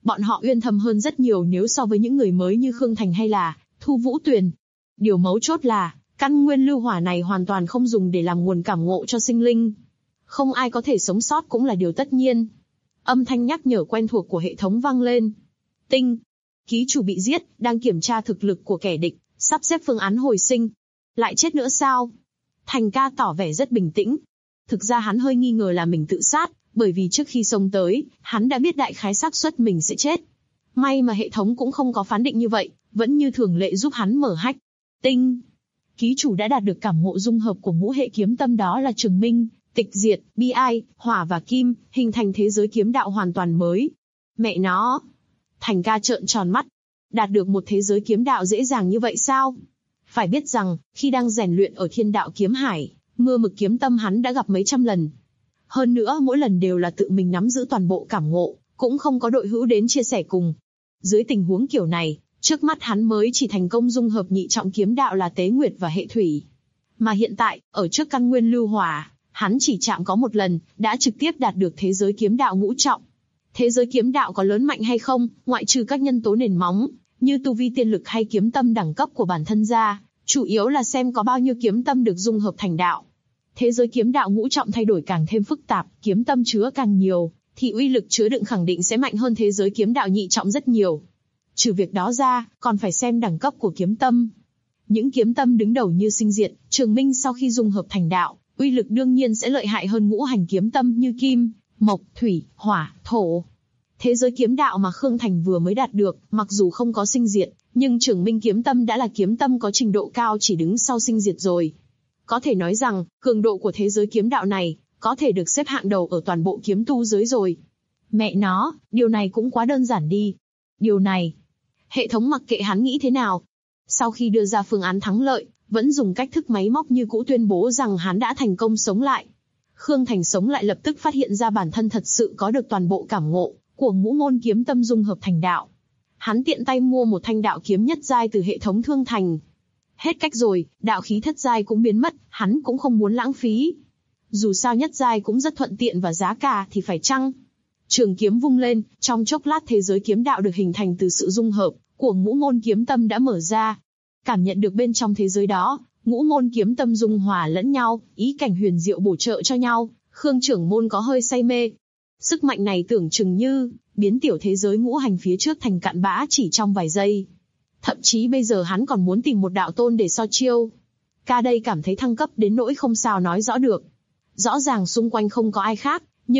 Bọn họ uyên thâm hơn rất nhiều nếu so với những người mới như Khương Thành hay là Thu Vũ Tuyền. Điều mấu chốt là, căn nguyên lưu hỏa này hoàn toàn không dùng để làm nguồn cảm ngộ cho sinh linh. Không ai có thể sống sót cũng là điều tất nhiên. Âm thanh nhắc nhở quen thuộc của hệ thống vang lên. Tinh. Ký chủ bị giết, đang kiểm tra thực lực của kẻ địch, sắp xếp phương án hồi sinh. Lại chết nữa sao? Thành ca tỏ vẻ rất bình tĩnh. Thực ra hắn hơi nghi ngờ là mình tự sát, bởi vì trước khi xông tới, hắn đã biết đại khái xác suất mình sẽ chết. May mà hệ thống cũng không có phán định như vậy, vẫn như thường lệ giúp hắn mở hách. Tinh. Ký chủ đã đạt được cảm ngộ dung hợp của ngũ hệ kiếm tâm, đó là trường minh, tịch diệt, bi ai, hỏa và kim, hình thành thế giới kiếm đạo hoàn toàn mới. Mẹ nó! Thành ca trợn tròn mắt. Đạt được một thế giới kiếm đạo dễ dàng như vậy sao? Phải biết rằng, khi đang rèn luyện ở Thiên Đạo Kiếm Hải, mưa mực kiếm tâm hắn đã gặp mấy trăm lần. Hơn nữa mỗi lần đều là tự mình nắm giữ toàn bộ cảm ngộ, cũng không có đội hữu đến chia sẻ cùng. Dưới tình huống kiểu này, trước mắt hắn mới chỉ thành công dung hợp nhị trọng kiếm đạo là Tế Nguyệt và Hệ Thủy. Mà hiện tại, ở trước căn nguyên lưu hỏa, hắn chỉ chạm có một lần, đã trực tiếp đạt được thế giới kiếm đạo ngũ trọng. Thế giới kiếm đạo có lớn mạnh hay không, ngoại trừ các nhân tố nền móng, như tu vi tiên lực hay kiếm tâm đẳng cấp của bản thân ra, chủ yếu là xem có bao nhiêu kiếm tâm được dung hợp thành đạo. Thế giới kiếm đạo ngũ trọng thay đổi càng thêm phức tạp, kiếm tâm chứa càng nhiều, thì uy lực chứa đựng khẳng định sẽ mạnh hơn thế giới kiếm đạo nhị trọng rất nhiều. Trừ việc đó ra, còn phải xem đẳng cấp của kiếm tâm. Những kiếm tâm đứng đầu như sinh diệt, trường minh sau khi dung hợp thành đạo, uy lực đương nhiên sẽ lợi hại hơn ngũ hành kiếm tâm như kim, mộc, thủy, hỏa, thổ. Thế giới kiếm đạo mà Khương Thành vừa mới đạt được, mặc dù không có sinh diệt, nhưng trường minh kiếm tâm đã là kiếm tâm có trình độ cao chỉ đứng sau sinh diệt rồi. Có thể nói rằng, cường độ của thế giới kiếm đạo này, có thể được xếp hạng đầu ở toàn bộ kiếm tu giới rồi. Mẹ nó, điều này cũng quá đơn giản đi. Điều này, hệ thống mặc kệ hắn nghĩ thế nào. Sau khi đưa ra phương án thắng lợi, vẫn dùng cách thức máy móc như cũ tuyên bố rằng hắn đã thành công sống lại. Khương Thành sống lại lập tức phát hiện ra bản thân thật sự có được toàn bộ cảm ngộ của ngũ môn kiếm tâm dung hợp thành đạo. Hắn tiện tay mua một thanh đạo kiếm nhất giai từ hệ thống Thương Thành. Hết cách rồi, đạo khí thất giai cũng biến mất, hắn cũng không muốn lãng phí. Dù sao nhất giai cũng rất thuận tiện và giá cả thì phải chăng. Trường kiếm vung lên, trong chốc lát thế giới kiếm đạo được hình thành từ sự dung hợp của ngũ môn kiếm tâm đã mở ra. Cảm nhận được bên trong thế giới đó, ngũ môn kiếm tâm dung hòa lẫn nhau, ý cảnh huyền diệu bổ trợ cho nhau, Khương trưởng môn có hơi say mê. Sức mạnh này tưởng chừng như biến tiểu thế giới ngũ hành phía trước thành cặn bã chỉ trong vài giây. Thậm chí bây giờ hắn còn muốn tìm một đạo tôn để so chiêu. Ca đây cảm thấy thăng cấp đến nỗi không sao nói rõ được. Rõ ràng xung quanh không có ai khác, nhưng...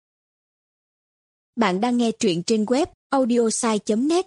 Bạn đang nghe truyện trên web audiosai.net.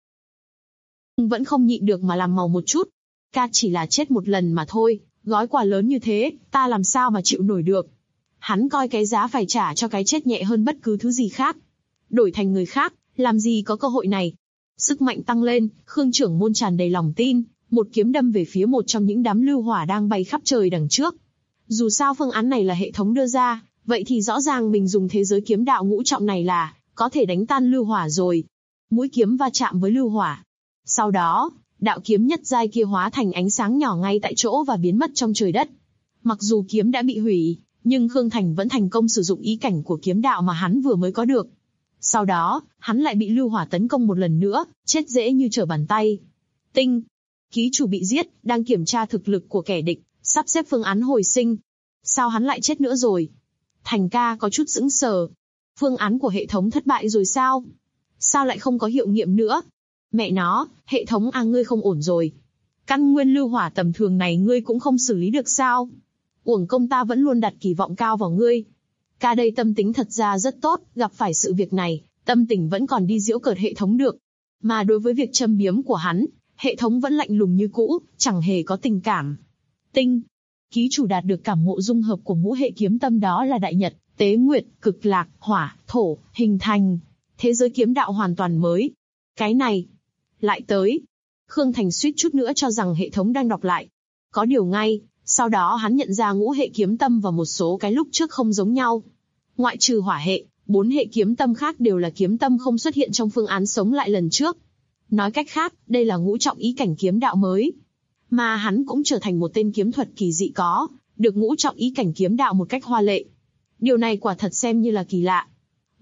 Vẫn không nhịn được mà làm màu một chút. Ca chỉ là chết một lần mà thôi, gói quà lớn như thế, ta làm sao mà chịu nổi được. Hắn coi cái giá phải trả cho cái chết nhẹ hơn bất cứ thứ gì khác. Đổi thành người khác, làm gì có cơ hội này. Sức mạnh tăng lên, Khương trưởng môn tràn đầy lòng tin, một kiếm đâm về phía một trong những đám lưu hỏa đang bay khắp trời đằng trước. Dù sao phương án này là hệ thống đưa ra, vậy thì rõ ràng mình dùng thế giới kiếm đạo ngũ trọng này là có thể đánh tan lưu hỏa rồi. Mũi kiếm va chạm với lưu hỏa. Sau đó, đạo kiếm nhất giai kia hóa thành ánh sáng nhỏ ngay tại chỗ và biến mất trong trời đất. Mặc dù kiếm đã bị hủy, nhưng Khương Thành vẫn thành công sử dụng ý cảnh của kiếm đạo mà hắn vừa mới có được. Sau đó, hắn lại bị lưu hỏa tấn công một lần nữa, chết dễ như trở bàn tay. Tinh. Ký chủ bị giết, đang kiểm tra thực lực của kẻ địch, sắp xếp phương án hồi sinh. Sao hắn lại chết nữa rồi? Thành ca có chút sững sờ. Phương án của hệ thống thất bại rồi sao? Sao lại không có hiệu nghiệm nữa? Mẹ nó, hệ thống ngươi không ổn rồi. Căn nguyên lưu hỏa tầm thường này ngươi cũng không xử lý được sao? Uổng công ta vẫn luôn đặt kỳ vọng cao vào ngươi. Ca đây tâm tính thật ra rất tốt, gặp phải sự việc này, tâm tình vẫn còn đi giễu cợt hệ thống được. Mà đối với việc châm biếm của hắn, hệ thống vẫn lạnh lùng như cũ, chẳng hề có tình cảm. Tinh. Ký chủ đạt được cảm ngộ dung hợp của ngũ hệ kiếm tâm, đó là Đại Nhật, Tế Nguyệt, Cực Lạc, Hỏa, Thổ, hình thành thế giới kiếm đạo hoàn toàn mới. Cái này lại tới. Khương Thành suýt chút nữa cho rằng hệ thống đang đọc lại. Có điều ngay sau đó hắn nhận ra ngũ hệ kiếm tâm và một số cái lúc trước không giống nhau. Ngoại trừ hỏa hệ, 4 hệ kiếm tâm khác đều là kiếm tâm không xuất hiện trong phương án sống lại lần trước. Nói cách khác, đây là ngũ trọng ý cảnh kiếm đạo mới. Mà hắn cũng trở thành một tên kiếm thuật kỳ dị có được ngũ trọng ý cảnh kiếm đạo một cách hoa lệ. Điều này quả thật xem như là kỳ lạ.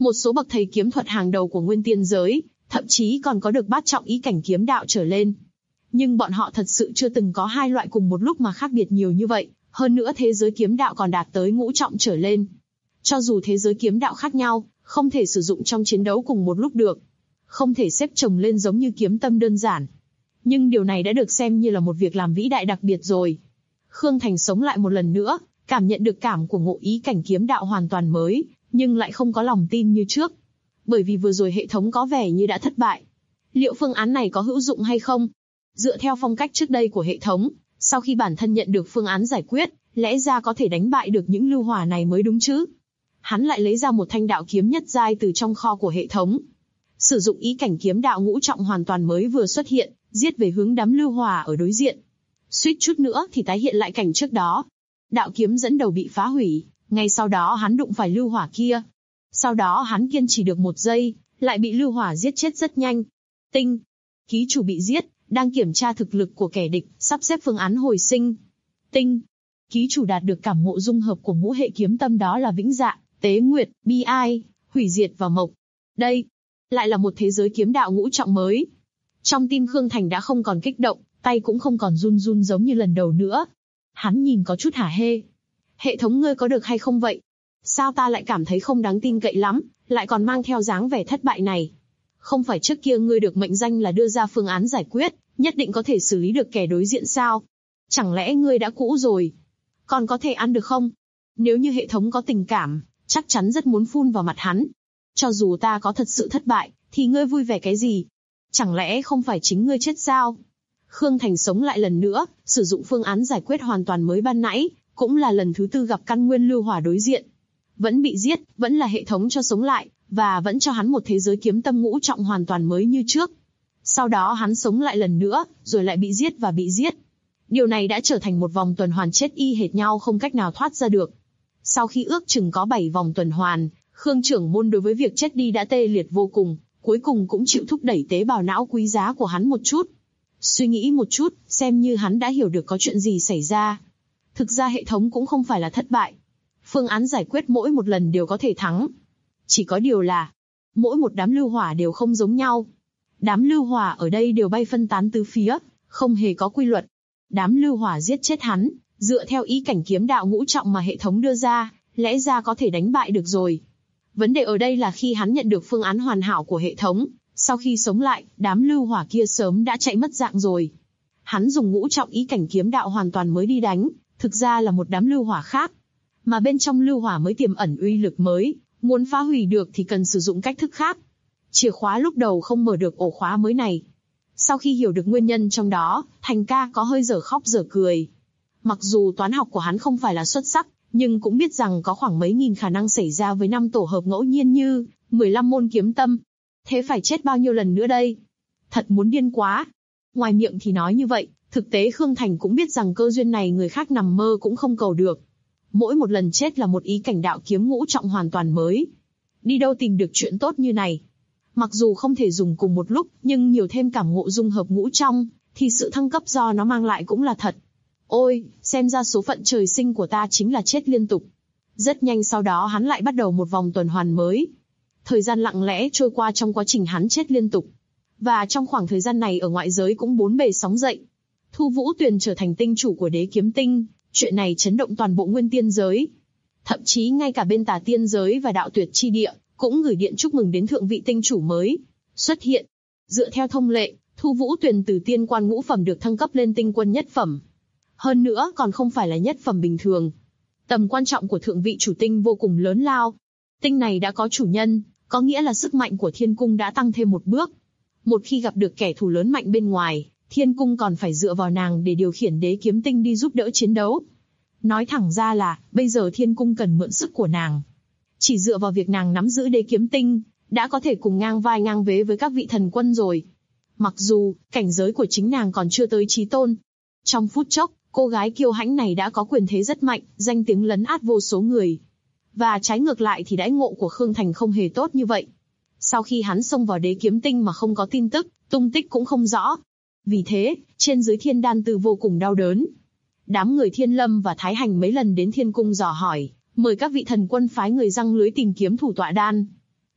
Một số bậc thầy kiếm thuật hàng đầu của nguyên tiên giới, thậm chí còn có được bát trọng ý cảnh kiếm đạo trở lên. Nhưng bọn họ thật sự chưa từng có hai loại cùng một lúc mà khác biệt nhiều như vậy, hơn nữa thế giới kiếm đạo còn đạt tới ngũ trọng trở lên. Cho dù thế giới kiếm đạo khác nhau, không thể sử dụng trong chiến đấu cùng một lúc được. Không thể xếp chồng lên giống như kiếm tâm đơn giản. Nhưng điều này đã được xem như là một việc làm vĩ đại đặc biệt rồi. Khương Thành sống lại một lần nữa, cảm nhận được cảm của ngộ ý cảnh kiếm đạo hoàn toàn mới, nhưng lại không có lòng tin như trước. Bởi vì vừa rồi hệ thống có vẻ như đã thất bại. Liệu phương án này có hữu dụng hay không? Dựa theo phong cách trước đây của hệ thống, sau khi bản thân nhận được phương án giải quyết, lẽ ra có thể đánh bại được những lưu hỏa này mới đúng chứ. Hắn lại lấy ra một thanh đạo kiếm nhất giai từ trong kho của hệ thống. Sử dụng ý cảnh kiếm đạo ngũ trọng hoàn toàn mới vừa xuất hiện, giết về hướng đám lưu hỏa ở đối diện. Suýt chút nữa thì tái hiện lại cảnh trước đó. Đạo kiếm dẫn đầu bị phá hủy, ngay sau đó hắn đụng phải lưu hỏa kia. Sau đó hắn kiên trì được 1 giây, lại bị lưu hỏa giết chết rất nhanh. Tinh. Ký chủ bị giết, đang kiểm tra thực lực của kẻ địch, sắp xếp phương án hồi sinh. Tinh. Ký chủ đạt được cảm ngộ dung hợp của ngũ hệ kiếm tâm, đó là vĩnh dạ, tế nguyệt, bi ai, hủy diệt và mộc. Đây, lại là một thế giới kiếm đạo ngũ trọng mới. Trong tim Khương Thành đã không còn kích động, tay cũng không còn run run giống như lần đầu nữa. Hắn nhìn có chút hả hê. Hệ thống ngươi có được hay không vậy? Sao ta lại cảm thấy không đáng tin cậy lắm, lại còn mang theo dáng vẻ thất bại này? Không phải trước kia ngươi được mệnh danh là đưa ra phương án giải quyết, nhất định có thể xử lý được kẻ đối diện sao? Chẳng lẽ ngươi đã cũ rồi? Còn có thể ăn được không? Nếu như hệ thống có tình cảm, chắc chắn rất muốn phun vào mặt hắn. Cho dù ta có thật sự thất bại, thì ngươi vui vẻ cái gì? Chẳng lẽ không phải chính ngươi chết sao? Khương Thành sống lại lần nữa, sử dụng phương án giải quyết hoàn toàn mới ban nãy, cũng là lần thứ 4 gặp căn nguyên lưu hỏa đối diện. Vẫn bị giết, vẫn là hệ thống cho sống lại, và vẫn cho hắn một thế giới kiếm tâm ngũ trọng hoàn toàn mới như trước. Sau đó hắn sống lại lần nữa, rồi lại bị giết và bị giết. Điều này đã trở thành một vòng tuần hoàn chết y hệt nhau, không cách nào thoát ra được. Sau khi ước chừng có 7 vòng tuần hoàn, Khương trưởng môn đối với việc chết đi đã tê liệt vô cùng, cuối cùng cũng chịu thúc đẩy tế bào não quý giá của hắn một chút. Suy nghĩ một chút, xem như hắn đã hiểu được có chuyện gì xảy ra. Thực ra hệ thống cũng không phải là thất bại. Phương án giải quyết mỗi một lần đều có thể thắng. Chỉ có điều là, mỗi một đám lưu hỏa đều không giống nhau. Đám lưu hỏa ở đây đều bay phân tán tứ phía, không hề có quy luật. Đám lưu hỏa giết chết hắn, dựa theo ý cảnh kiếm đạo ngũ trọng mà hệ thống đưa ra, lẽ ra có thể đánh bại được rồi. Vấn đề ở đây là khi hắn nhận được phương án hoàn hảo của hệ thống, sau khi sống lại, đám lưu hỏa kia sớm đã chạy mất dạng rồi. Hắn dùng ngũ trọng ý cảnh kiếm đạo hoàn toàn mới đi đánh, thực ra là một đám lưu hỏa khác. Mà bên trong lưu hỏa mới tiềm ẩn uy lực mới, muốn phá hủy được thì cần sử dụng cách thức khác. Chìa khóa lúc đầu không mở được ổ khóa mới này. Sau khi hiểu được nguyên nhân trong đó, Thành ca có hơi dở khóc dở cười. Mặc dù toán học của hắn không phải là xuất sắc, nhưng cũng biết rằng có khoảng mấy nghìn khả năng xảy ra với 5 tổ hợp ngẫu nhiên như 15 môn kiếm tâm. Thế phải chết bao nhiêu lần nữa đây? Thật muốn điên quá. Ngoài miệng thì nói như vậy, thực tế Khương Thành cũng biết rằng cơ duyên này người khác nằm mơ cũng không cầu được. Mỗi một lần chết là một ý cảnh đạo kiếm ngũ trọng hoàn toàn mới. Đi đâu tìm được chuyện tốt như này? Mặc dù không thể dùng cùng một lúc, nhưng nhiều thêm cảm ngộ dung hợp ngũ trong, thì sự thăng cấp do nó mang lại cũng là thật. Ôi, xem ra số phận trời sinh của ta chính là chết liên tục. Rất nhanh sau đó hắn lại bắt đầu một vòng tuần hoàn mới. Thời gian lặng lẽ trôi qua trong quá trình hắn chết liên tục. Và trong khoảng thời gian này ở ngoại giới cũng bốn bề sóng dậy. Thu Vũ Tuyền trở thành tinh chủ của đế kiếm tinh, chuyện này chấn động toàn bộ nguyên tiên giới. Thậm chí ngay cả bên tà tiên giới và đạo tuyệt chi địa, cũng gửi điện chúc mừng đến thượng vị tinh chủ mới xuất hiện. Dựa theo thông lệ, Thu Vũ Tuyền từ tiên quan ngũ phẩm được thăng cấp lên tinh quân nhất phẩm. Hơn nữa còn không phải là nhất phẩm bình thường. Tầm quan trọng của thượng vị chủ tinh vô cùng lớn lao. Tinh này đã có chủ nhân, có nghĩa là sức mạnh của thiên cung đã tăng thêm một bước. Một khi gặp được kẻ thù lớn mạnh bên ngoài, thiên cung còn phải dựa vào nàng để điều khiển đế kiếm tinh đi giúp đỡ chiến đấu. Nói thẳng ra là, bây giờ thiên cung cần mượn sức của nàng. Chỉ dựa vào việc nàng nắm giữ đế kiếm tinh, đã có thể cùng ngang vai ngang vế với các vị thần quân rồi. Mặc dù, cảnh giới của chính nàng còn chưa tới chí tôn. Trong phút chốc, cô gái kiêu hãnh này đã có quyền thế rất mạnh, danh tiếng lấn át vô số người. Và trái ngược lại thì đãi ngộ của Khương Thành không hề tốt như vậy. Sau khi hắn xông vào đế kiếm tinh mà không có tin tức, tung tích cũng không rõ. Vì thế, trên dưới thiên đan tư vô cùng đau đớn. Đám người Thiên Lâm và Thái Hành mấy lần đến thiên cung dò hỏi, mời các vị thần quân phái người giăng lưới tìm kiếm thủ tọa đan.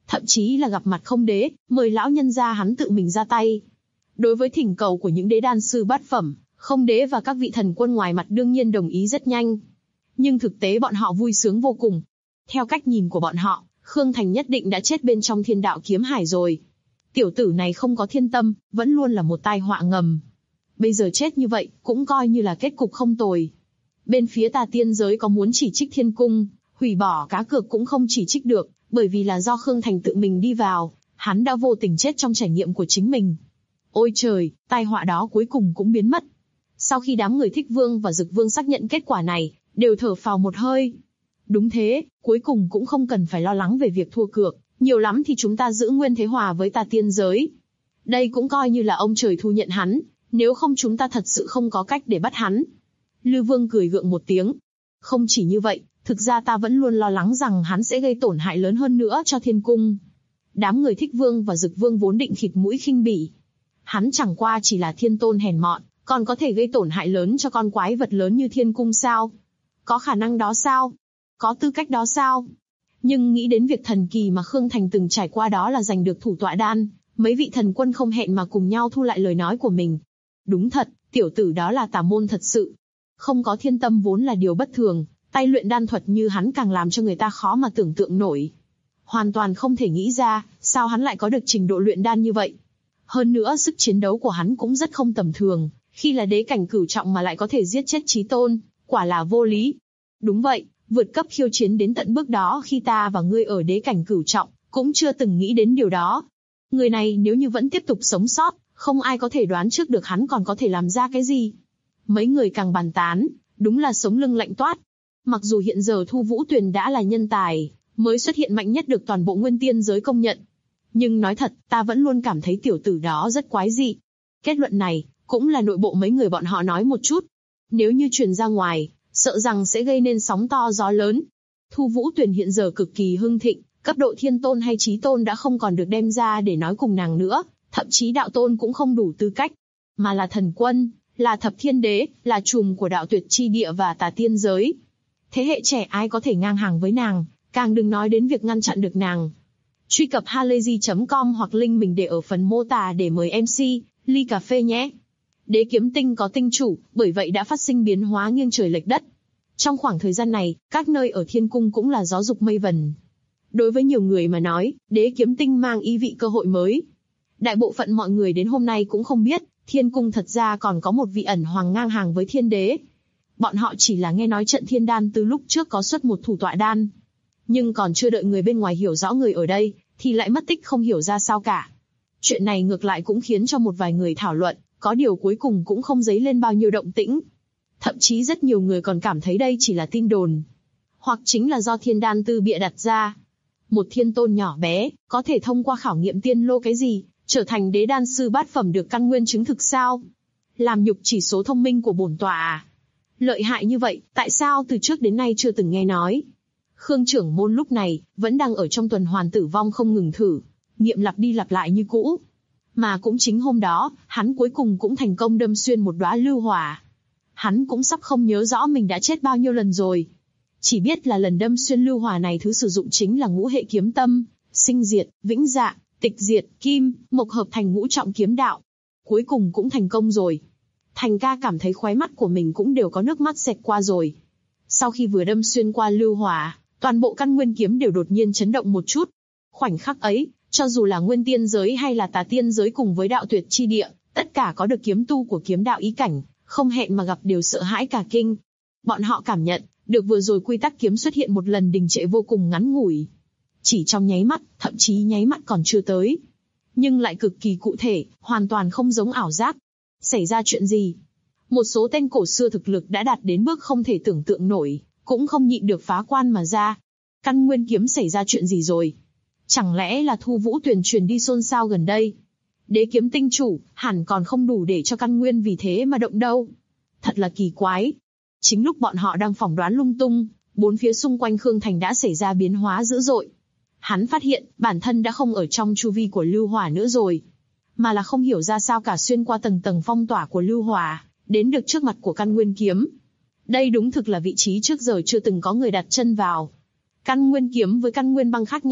thậm chí là gặp mặt không đế, mời lão nhân gia hắn tự mình ra tay. Đối với thỉnh cầu của những đế đan sư bát phẩm, không đế và các vị thần quân ngoài mặt đương nhiên đồng ý rất nhanh. Nhưng thực tế bọn họ vui sướng vô cùng. Theo cách nhìn của bọn họ, Khương Thành nhất định đã chết bên trong thiên đạo kiếm hải rồi. Tiểu tử này không có thiên tâm, vẫn luôn là một tai họa ngầm. Bây giờ chết như vậy, cũng coi như là kết cục không tồi. Bên phía Tà Tiên giới có muốn chỉ trích Thiên Cung, hủy bỏ cá cược cũng không chỉ trích được, bởi vì là do Khương Thành tự mình đi vào, hắn đã vô tình chết trong trải nghiệm của chính mình. Ôi trời, tai họa đó cuối cùng cũng biến mất. Sau khi đám người Thích Vương và Dực Vương xác nhận kết quả này, đều thở phào một hơi. Đúng thế, cuối cùng cũng không cần phải lo lắng về việc thua cược, nhiều lắm thì chúng ta giữ nguyên thế hòa với Tà Tiên giới. Đây cũng coi như là ông trời thu nhận hắn, nếu không chúng ta thật sự không có cách để bắt hắn. Lư Vương cười gượng một tiếng. Không chỉ như vậy, thực ra ta vẫn luôn lo lắng rằng hắn sẽ gây tổn hại lớn hơn nữa cho Thiên Cung. Đám người Thích Vương và Dực Vương vốn định khịt mũi khinh bỉ. Hắn chẳng qua chỉ là thiên tôn hèn mọn, còn có thể gây tổn hại lớn cho con quái vật lớn như Thiên Cung sao? Có khả năng đó sao? Có tư cách đó sao? Nhưng nghĩ đến việc thần kỳ mà Khương Thành từng trải qua, đó là giành được thủ tọa đan, mấy vị thần quân không hẹn mà cùng nhau thu lại lời nói của mình. Đúng thật, tiểu tử đó là tà môn thật sự. Không có thiên tâm vốn là điều bất thường, tay luyện đan thuật như hắn càng làm cho người ta khó mà tưởng tượng nổi. Hoàn toàn không thể nghĩ ra, sao hắn lại có được trình độ luyện đan như vậy. Hơn nữa sức chiến đấu của hắn cũng rất không tầm thường, khi là đế cảnh cửu trọng mà lại có thể giết chết chí tôn, quả là vô lý. Đúng vậy, vượt cấp khiêu chiến đến tận bước đó khi ta và ngươi ở đế cảnh cửu trọng, cũng chưa từng nghĩ đến điều đó. Người này nếu như vẫn tiếp tục sống sót, không ai có thể đoán trước được hắn còn có thể làm ra cái gì. Mấy người càng bàn tán, đúng là sống lưng lạnh toát. Mặc dù hiện giờ Thu Vũ Tuyền đã là nhân tài, mới xuất hiện mạnh nhất được toàn bộ Nguyên Tiên giới công nhận. Nhưng nói thật, ta vẫn luôn cảm thấy tiểu tử đó rất quái dị. Kết luận này, cũng là nội bộ mấy người bọn họ nói một chút. Nếu như truyền ra ngoài, sợ rằng sẽ gây nên sóng to gió lớn. Thu Vũ Tuyền hiện giờ cực kỳ hưng thịnh, cấp độ thiên tôn hay chí tôn đã không còn được đem ra để nói cùng nàng nữa, thậm chí đạo tôn cũng không đủ tư cách. Mà là thần quân, là thập thiên đế, là trùm của đạo tuyệt chi địa và Tà Tiên giới. Thế hệ trẻ ai có thể ngang hàng với nàng, càng đừng nói đến việc ngăn chặn được nàng. Truy cập halayzi.com hoặc link mình để ở phần mô tả để mời MC, ly cà phê nhé. Đế kiếm tinh có tinh chủ, bởi vậy đã phát sinh biến hóa nghiêng trời lệch đất. Trong khoảng thời gian này, các nơi ở Thiên Cung cũng là gió dục mây vần. Đối với nhiều người mà nói, đế kiếm tinh mang ý vị cơ hội mới. Đại bộ phận mọi người đến hôm nay cũng không biết, Thiên Cung thật ra còn có một vị ẩn hoàng ngang hàng với thiên đế. Bọn họ chỉ là nghe nói trận thiên đan từ lúc trước có xuất một thủ tọa đan. Nhưng còn chưa đợi người bên ngoài hiểu rõ người ở đây, thì lại mất tích không hiểu ra sao cả. Chuyện này ngược lại cũng khiến cho một vài người thảo luận, có điều cuối cùng cũng không dấy lên bao nhiêu động tĩnh. Thậm chí rất nhiều người còn cảm thấy đây chỉ là tin đồn. Hoặc chính là do thiên đan tư bịa đặt ra. Một thiên tôn nhỏ bé, có thể thông qua khảo nghiệm tiên lô cái gì, trở thành đế đan sư bát phẩm được căn nguyên chứng thực sao? Làm nhục chỉ số thông minh của bổn tọa à? Lợi hại như vậy, tại sao từ trước đến nay chưa từng nghe nói? Khương trưởng môn lúc này, vẫn đang ở trong tuần hoàn tử vong không ngừng thử, nghiệm lặp đi lặp lại như cũ. Mà cũng chính hôm đó, hắn cuối cùng cũng thành công đâm xuyên một đóa lưu hỏa. Hắn cũng sắp không nhớ rõ mình đã chết bao nhiêu lần rồi. Chỉ biết là lần đâm xuyên lưu hỏa này thứ sử dụng chính là ngũ hệ kiếm tâm, sinh diệt, vĩnh dạ, tịch diệt, kim, mộc hợp thành ngũ trọng kiếm đạo. Cuối cùng cũng thành công rồi. Thành ca cảm thấy khóe mắt của mình cũng đều có nước mắt xẹt qua rồi. Sau khi vừa đâm xuyên qua lưu hỏa, toàn bộ căn nguyên kiếm đều đột nhiên chấn động một chút. Khoảnh khắc ấy, cho dù là Nguyên Tiên giới hay là Tà Tiên giới cùng với đạo tuyệt chi địa, tất cả có được kiếm tu của kiếm đạo ý cảnh, không hẹn mà gặp đều sợ hãi cả kinh. Bọn họ cảm nhận được vừa rồi quy tắc kiếm xuất hiện một lần đình trệ vô cùng ngắn ngủi. Chỉ trong nháy mắt, thậm chí nháy mắt còn chưa tới. Nhưng lại cực kỳ cụ thể, hoàn toàn không giống ảo giác. Xảy ra chuyện gì? Một số tên cổ xưa thực lực đã đạt đến mức không thể tưởng tượng nổi, cũng không nhịn được phá quan mà ra. Căn nguyên kiếm xảy ra chuyện gì rồi? Chẳng lẽ là Thu Vũ Tuyền truyền đi xôn xao gần đây? Đế kiếm tinh chủ, hẳn còn không đủ để cho căn nguyên vì thế mà động đâu. Thật là kỳ quái. Chính lúc bọn họ đang phỏng đoán lung tung, bốn phía xung quanh Khương Thành đã xảy ra biến hóa dữ dội. Hắn phát hiện, bản thân đã không ở trong chu vi của lưu hỏa nữa rồi, mà là không hiểu ra sao cả xuyên qua tầng tầng phong tỏa của lưu hỏa, đến được trước mặt của căn nguyên kiếm. Đây đúng thực là vị trí trước giờ chưa từng có người đặt chân vào. Căn nguyên kiếm với căn nguyên băng khác nhau,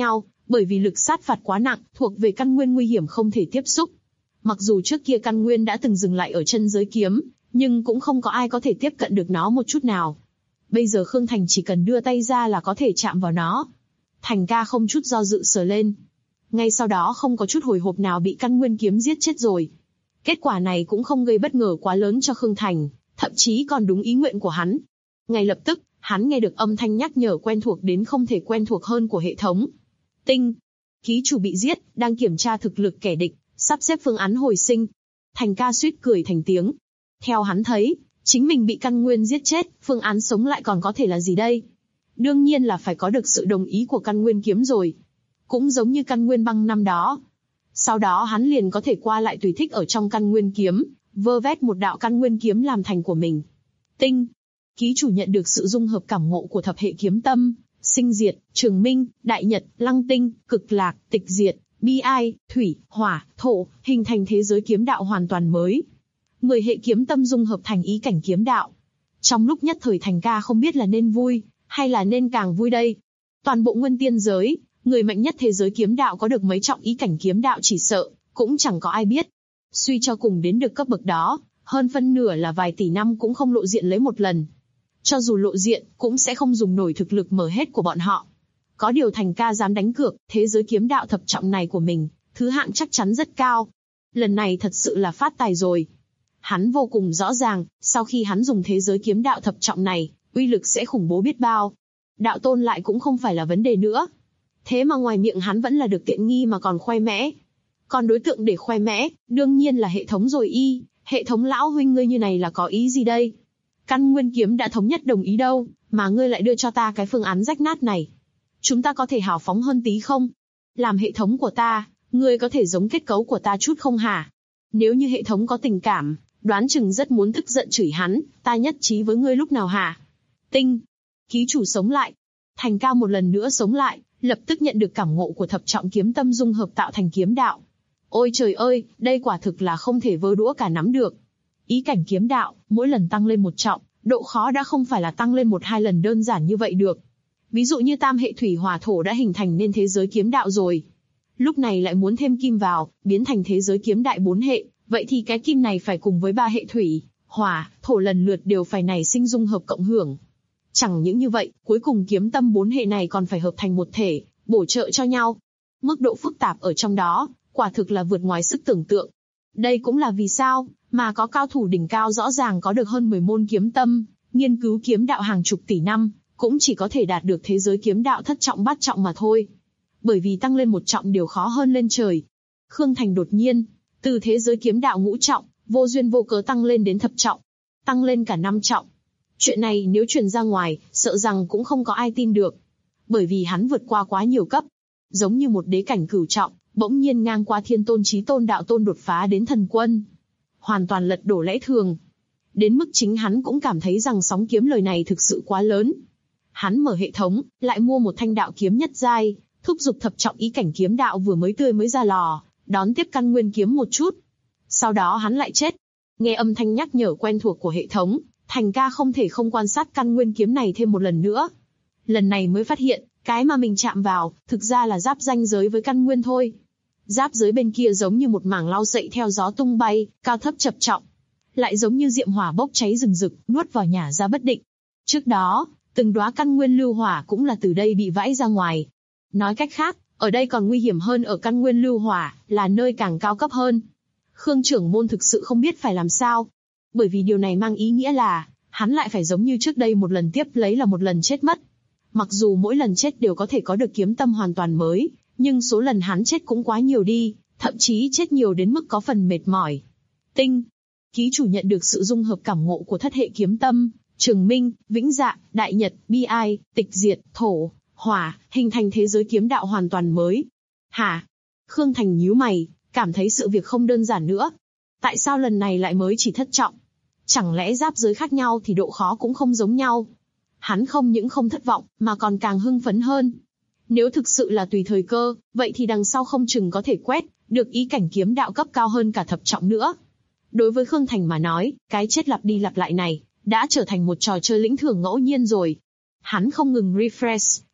Bởi vì lực sát phạt quá nặng, thuộc về căn nguyên nguy hiểm không thể tiếp xúc. Mặc dù trước kia căn nguyên đã từng dừng lại ở chân giới kiếm, nhưng cũng không có ai có thể tiếp cận được nó một chút nào. Bây giờ Khương Thành chỉ cần đưa tay ra là có thể chạm vào nó. Thành ca không chút do dự sờ lên. Ngay sau đó không có chút hồi hộp nào bị căn nguyên kiếm giết chết rồi. Kết quả này cũng không gây bất ngờ quá lớn cho Khương Thành, thậm chí còn đúng ý nguyện của hắn. Ngay lập tức, hắn nghe được âm thanh nhắc nhở quen thuộc đến không thể quen thuộc hơn của hệ thống. Tinh. Ký chủ bị giết, đang kiểm tra thực lực kẻ địch, sắp xếp phương án hồi sinh. Thành ca suýt cười thành tiếng. Theo hắn thấy, chính mình bị căn nguyên giết chết, phương án sống lại còn có thể là gì đây? Đương nhiên là phải có được sự đồng ý của căn nguyên kiếm rồi. Cũng giống như căn nguyên băng năm đó. Sau đó hắn liền có thể qua lại tùy thích ở trong căn nguyên kiếm, vơ vét một đạo căn nguyên kiếm làm thành của mình. Tinh. Ký chủ nhận được sự dung hợp cảm ngộ của thập hệ kiếm tâm, sinh diệt, trường minh, đại nhật, lăng tinh, cực lạc, tịch diệt, bi ai, thủy, hỏa, thổ, hình thành thế giới kiếm đạo hoàn toàn mới. 10 hệ kiếm tâm dung hợp thành ý cảnh kiếm đạo. Trong lúc nhất thời Thành ca không biết là nên vui, hay là nên càng vui đây. Toàn bộ nguyên tiên giới, người mạnh nhất thế giới kiếm đạo có được mấy trọng ý cảnh kiếm đạo chỉ sợ, cũng chẳng có ai biết. Suy cho cùng đến được cấp bậc đó, hơn phân nửa là vài tỷ năm cũng không lộ diện lấy một lần. Cho dù lộ diện, cũng sẽ không dùng nổi thực lực mở hết của bọn họ. Có điều Thành ca dám đánh cược, thế giới kiếm đạo thập trọng này của mình, thứ hạng chắc chắn rất cao. Lần này thật sự là phát tài rồi. Hắn vô cùng rõ ràng, sau khi hắn dùng thế giới kiếm đạo thập trọng này, uy lực sẽ khủng bố biết bao. Đạo tôn lại cũng không phải là vấn đề nữa. Thế mà ngoài miệng hắn vẫn là được tiện nghi mà còn khoe mẽ. Còn đối tượng để khoe mẽ, đương nhiên là hệ thống rồi y. Hệ thống lão huynh ngươi như này là có ý gì đây? Căn nguyên kiếm đã thống nhất đồng ý đâu, mà ngươi lại đưa cho ta cái phương án rách nát này. Chúng ta có thể hào phóng hơn tí không? Làm hệ thống của ta, ngươi có thể giống kết cấu của ta chút không hả? Nếu như hệ thống có tình cảm, đoán chừng rất muốn tức giận chửi hắn, ta nhất trí với ngươi lúc nào hả? Tinh. Ký chủ sống lại. Thành ca một lần nữa sống lại, lập tức nhận được cảm ngộ của thập trọng kiếm tâm dung hợp tạo thành kiếm đạo. Ôi trời ơi, đây quả thực là không thể vơ đũa cả nắm được. Ý cảnh kiếm đạo, mỗi lần tăng lên một trọng, độ khó đã không phải là tăng lên 1-2 lần đơn giản như vậy được. Ví dụ như tam hệ thủy hỏa thổ đã hình thành nên thế giới kiếm đạo rồi. Lúc này lại muốn thêm kim vào, biến thành thế giới kiếm đại 4 hệ, vậy thì cái kim này phải cùng với 3 hệ thủy, hỏa, thổ lần lượt đều phải nảy sinh dung hợp cộng hưởng. Chẳng những như vậy, cuối cùng kiếm tâm 4 hệ này còn phải hợp thành một thể, bổ trợ cho nhau. Mức độ phức tạp ở trong đó, quả thực là vượt ngoài sức tưởng tượng. Đây cũng là vì sao mà có cao thủ đỉnh cao rõ ràng có được hơn 10 môn kiếm tâm, nghiên cứu kiếm đạo hàng chục tỷ năm, cũng chỉ có thể đạt được thế giới kiếm đạo thất trọng bát trọng mà thôi. Bởi vì tăng lên một trọng điều khó hơn lên trời. Khương Thành đột nhiên, từ thế giới kiếm đạo ngũ trọng, vô duyên vô cớ tăng lên đến thập trọng, tăng lên cả 5 trọng. Chuyện này nếu truyền ra ngoài, sợ rằng cũng không có ai tin được. Bởi vì hắn vượt qua quá nhiều cấp. Giống như một đế cảnh cửu trọng, bỗng nhiên ngang qua thiên tôn chí tôn đạo tôn đột phá đến thần quân. Hoàn toàn lật đổ lẽ thường. Đến mức chính hắn cũng cảm thấy rằng sóng kiếm lời này thực sự quá lớn. Hắn mở hệ thống, lại mua một thanh đạo kiếm nhất giai, thúc giục thập trọng ý cảnh kiếm đạo vừa mới tươi mới ra lò, đón tiếp căn nguyên kiếm một chút. Sau đó hắn lại chết. Nghe âm thanh nhắc nhở quen thuộc của hệ thống, Thành ca không thể không quan sát căn nguyên kiếm này thêm một lần nữa. Lần này mới phát hiện, cái mà mình chạm vào, thực ra là giáp ranh giới với căn nguyên thôi. Giáp giới bên kia giống như một mảng lau sậy theo gió tung bay, cao thấp chập trọng. Lại giống như diệm hỏa bốc cháy rừng rực, nuốt vào nhả ra bất định. Trước đó, từng đóa căn nguyên lưu hỏa cũng là từ đây bị vãi ra ngoài. Nói cách khác, ở đây còn nguy hiểm hơn ở căn nguyên lưu hỏa, là nơi càng cao cấp hơn. Khương trưởng môn thực sự không biết phải làm sao. Bởi vì điều này mang ý nghĩa là, hắn lại phải giống như trước đây một lần tiếp lấy là một lần chết mất. Mặc dù mỗi lần chết đều có thể có được kiếm tâm hoàn toàn mới, nhưng số lần hắn chết cũng quá nhiều đi, thậm chí chết nhiều đến mức có phần mệt mỏi. Tinh. Ký chủ nhận được sự dung hợp cảm ngộ của thất hệ kiếm tâm, trường minh, vĩnh dạ, đại nhật, bi ai, tịch diệt, thổ, hỏa, hình thành thế giới kiếm đạo hoàn toàn mới. Hả? Khương Thành nhíu mày, cảm thấy sự việc không đơn giản nữa. Tại sao lần này lại mới chỉ thất trọng? Chẳng lẽ giáp giới khác nhau thì độ khó cũng không giống nhau? Hắn không những không thất vọng, mà còn càng hưng phấn hơn. Nếu thực sự là tùy thời cơ, vậy thì đằng sau không chừng có thể quét được ý cảnh kiếm đạo cấp cao hơn cả thập trọng nữa. Đối với Khương Thành mà nói, cái chết lặp đi lặp lại này đã trở thành một trò chơi lĩnh thưởng ngẫu nhiên rồi. Hắn không ngừng refresh,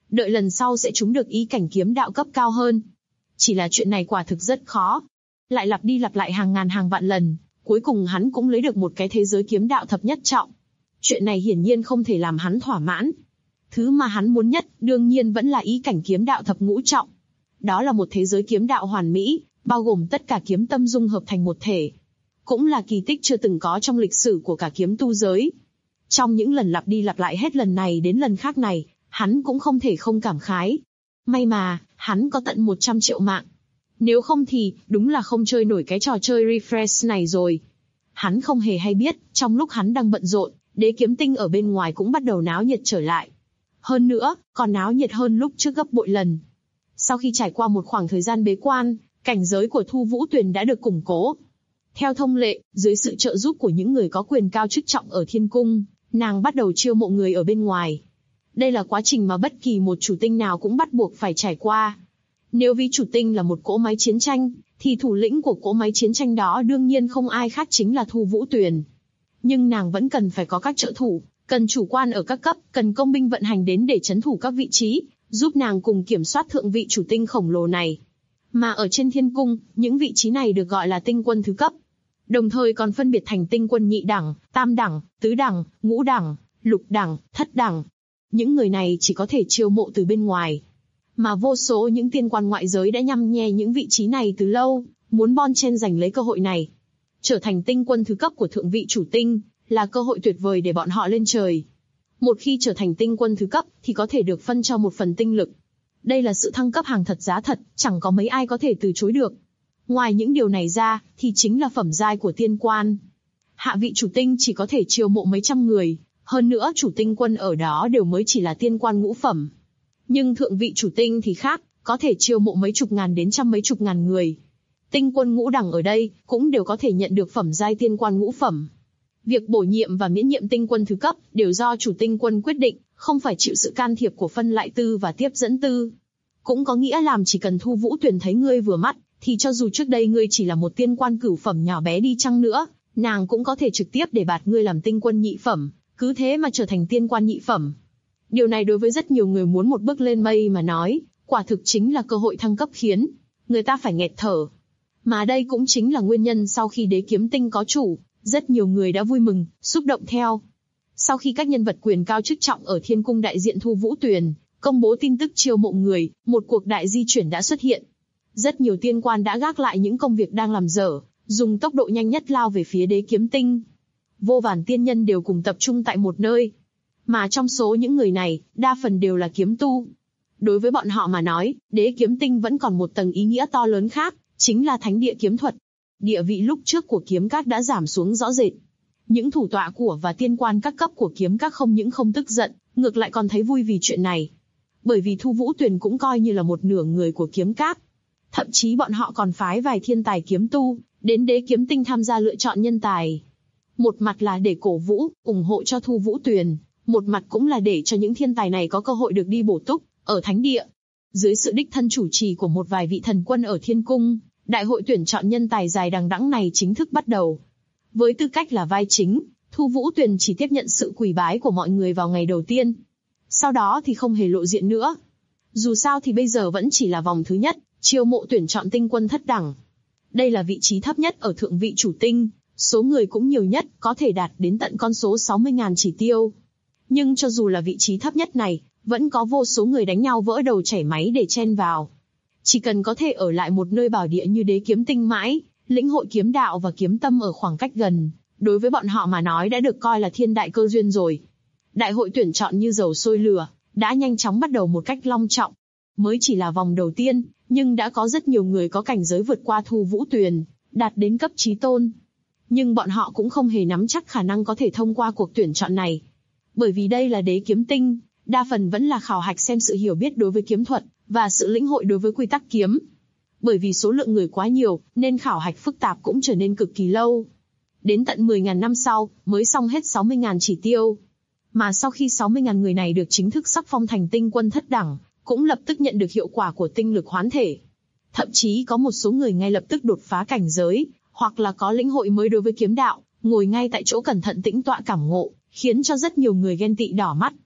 đợi lần sau sẽ trúng được ý cảnh kiếm đạo cấp cao hơn. Chỉ là chuyện này quả thực rất khó. Lại lặp đi lặp lại hàng ngàn hàng vạn lần, cuối cùng hắn cũng lấy được một cái thế giới kiếm đạo thập nhất trọng. Chuyện này hiển nhiên không thể làm hắn thỏa mãn. Thứ mà hắn muốn nhất, đương nhiên vẫn là ý cảnh kiếm đạo thập ngũ trọng. Đó là một thế giới kiếm đạo hoàn mỹ, bao gồm tất cả kiếm tâm dung hợp thành một thể. Cũng là kỳ tích chưa từng có trong lịch sử của cả kiếm tu giới. Trong những lần lặp đi lặp lại hết lần này đến lần khác này, hắn cũng không thể không cảm khái. May mà, hắn có tận 100 triệu mạng. Nếu không thì, đúng là không chơi nổi cái trò chơi refresh này rồi. Hắn không hề hay biết, trong lúc hắn đang bận rộn, đế kiếm tinh ở bên ngoài cũng bắt đầu náo nhiệt trở lại. Hơn nữa, còn náo nhiệt hơn lúc trước gấp bội lần. Sau khi trải qua một khoảng thời gian bế quan, cảnh giới của Thu Vũ Tuyền đã được củng cố. Theo thông lệ, dưới sự trợ giúp của những người có quyền cao chức trọng ở Thiên Cung, nàng bắt đầu chiêu mộ người ở bên ngoài. Đây là quá trình mà bất kỳ một chủ tinh nào cũng bắt buộc phải trải qua. Nếu ví chủ tinh là một cỗ máy chiến tranh, thì thủ lĩnh của cỗ máy chiến tranh đó đương nhiên không ai khác chính là Thu Vũ Tuyền. Nhưng nàng vẫn cần phải có các trợ thủ, cần chủ quan ở các cấp, cần công binh vận hành đến để trấn thủ các vị trí, giúp nàng cùng kiểm soát thượng vị chủ tinh khổng lồ này. Mà ở trên Thiên Cung, những vị trí này được gọi là tinh quân thứ cấp. Đồng thời còn phân biệt thành tinh quân nhị đẳng, tam đẳng, tứ đẳng, ngũ đẳng, lục đẳng, thất đẳng. Những người này chỉ có thể chiêu mộ từ bên ngoài. Mà vô số những tiên quan ngoại giới đã nhăm nhe những vị trí này từ lâu, muốn bon chen giành lấy cơ hội này. Trở thành tinh quân thứ cấp của thượng vị chủ tinh, là cơ hội tuyệt vời để bọn họ lên trời. Một khi trở thành tinh quân thứ cấp, thì có thể được phân cho một phần tinh lực. Đây là sự thăng cấp hàng thật giá thật, chẳng có mấy ai có thể từ chối được. Ngoài những điều này ra, thì chính là phẩm giai của tiên quan. Hạ vị chủ tinh chỉ có thể chiêu mộ mấy trăm người, hơn nữa chủ tinh quân ở đó đều mới chỉ là tiên quan ngũ phẩm. Nhưng thượng vị chủ tinh thì khác, có thể chiêu mộ mấy chục ngàn đến trăm mấy chục ngàn người. Tinh quân ngũ đẳng ở đây, cũng đều có thể nhận được phẩm giai tiên quan ngũ phẩm. Việc bổ nhiệm và miễn nhiệm tinh quân thứ cấp, đều do chủ tinh quân quyết định, không phải chịu sự can thiệp của phân lại tư và tiếp dẫn tư. Cũng có nghĩa làm chỉ cần Thu Vũ Tuyền thấy ngươi vừa mắt, thì cho dù trước đây ngươi chỉ là một tiên quan cửu phẩm nhỏ bé đi chăng nữa, nàng cũng có thể trực tiếp để bạt ngươi làm tinh quân nhị phẩm, cứ thế mà trở thành tiên quan nhị phẩm. Điều này đối với rất nhiều người muốn một bước lên mây mà nói, quả thực chính là cơ hội thăng cấp khiến người ta phải nghẹt thở. Mà đây cũng chính là nguyên nhân sau khi đế kiếm tinh có chủ, rất nhiều người đã vui mừng, xúc động theo. Sau khi các nhân vật quyền cao chức trọng ở Thiên Cung đại diện Thu Vũ Tuyền công bố tin tức chiêu mộ người, một cuộc đại di chuyển đã xuất hiện. Rất nhiều tiên quan đã gác lại những công việc đang làm dở, dùng tốc độ nhanh nhất lao về phía đế kiếm tinh. Vô vàn tiên nhân đều cùng tập trung tại một nơi. Mà trong số những người này, đa phần đều là kiếm tu. Đối với bọn họ mà nói, đế kiếm tinh vẫn còn một tầng ý nghĩa to lớn khác, chính là thánh địa kiếm thuật. Địa vị lúc trước của kiếm các đã giảm xuống rõ rệt. Những thủ tọa của và tiên quan các cấp của kiếm các không những không tức giận, ngược lại còn thấy vui vì chuyện này. Bởi vì Thu Vũ Tuyền cũng coi như là một nửa người của kiếm các. Thậm chí bọn họ còn phái vài thiên tài kiếm tu, đến đế kiếm tinh tham gia lựa chọn nhân tài. Một mặt là để cổ vũ, ủng hộ cho Thu Vũ Tuyền, một mặt cũng là để cho những thiên tài này có cơ hội được đi bổ túc, ở thánh địa. Dưới sự đích thân chủ trì của một vài vị thần quân ở Thiên Cung, đại hội tuyển chọn nhân tài dài đằng đẵng này chính thức bắt đầu. Với tư cách là vai chính, Thu Vũ Tuyền chỉ tiếp nhận sự quỳ bái của mọi người vào ngày đầu tiên. Sau đó thì không hề lộ diện nữa. Dù sao thì bây giờ vẫn chỉ là vòng thứ nhất, chiêu mộ tuyển chọn tinh quân thất đẳng. Đây là vị trí thấp nhất ở thượng vị chủ tinh, số người cũng nhiều nhất, có thể đạt đến tận con số 60.000 chỉ tiêu. Nhưng cho dù là vị trí thấp nhất này, vẫn có vô số người đánh nhau vỡ đầu chảy máy để chen vào. Chỉ cần có thể ở lại một nơi bảo địa như đế kiếm tinh mãi, lĩnh hội kiếm đạo và kiếm tâm ở khoảng cách gần, đối với bọn họ mà nói đã được coi là thiên đại cơ duyên rồi. Đại hội tuyển chọn như dầu sôi lửa, đã nhanh chóng bắt đầu một cách long trọng. Mới chỉ là vòng đầu tiên, nhưng đã có rất nhiều người có cảnh giới vượt qua Thu Vũ Tuyền, đạt đến cấp chí tôn. Nhưng bọn họ cũng không hề nắm chắc khả năng có thể thông qua cuộc tuyển chọn này. Bởi vì đây là đế kiếm tinh, đa phần vẫn là khảo hạch xem sự hiểu biết đối với kiếm thuật, và sự lĩnh hội đối với quy tắc kiếm. Bởi vì số lượng người quá nhiều, nên khảo hạch phức tạp cũng trở nên cực kỳ lâu. Đến tận 10.000 năm sau, mới xong hết 60.000 chỉ tiêu. Mà sau khi 60.000 người này được chính thức sắc phong thành tinh quân thất đẳng, cũng lập tức nhận được hiệu quả của tinh lực hoán thể. Thậm chí có một số người ngay lập tức đột phá cảnh giới, hoặc là có lĩnh hội mới đối với kiếm đạo, ngồi ngay tại chỗ cẩn thận tĩnh tọa cảm ngộ, khiến cho rất nhiều người ghen tị đỏ mắt.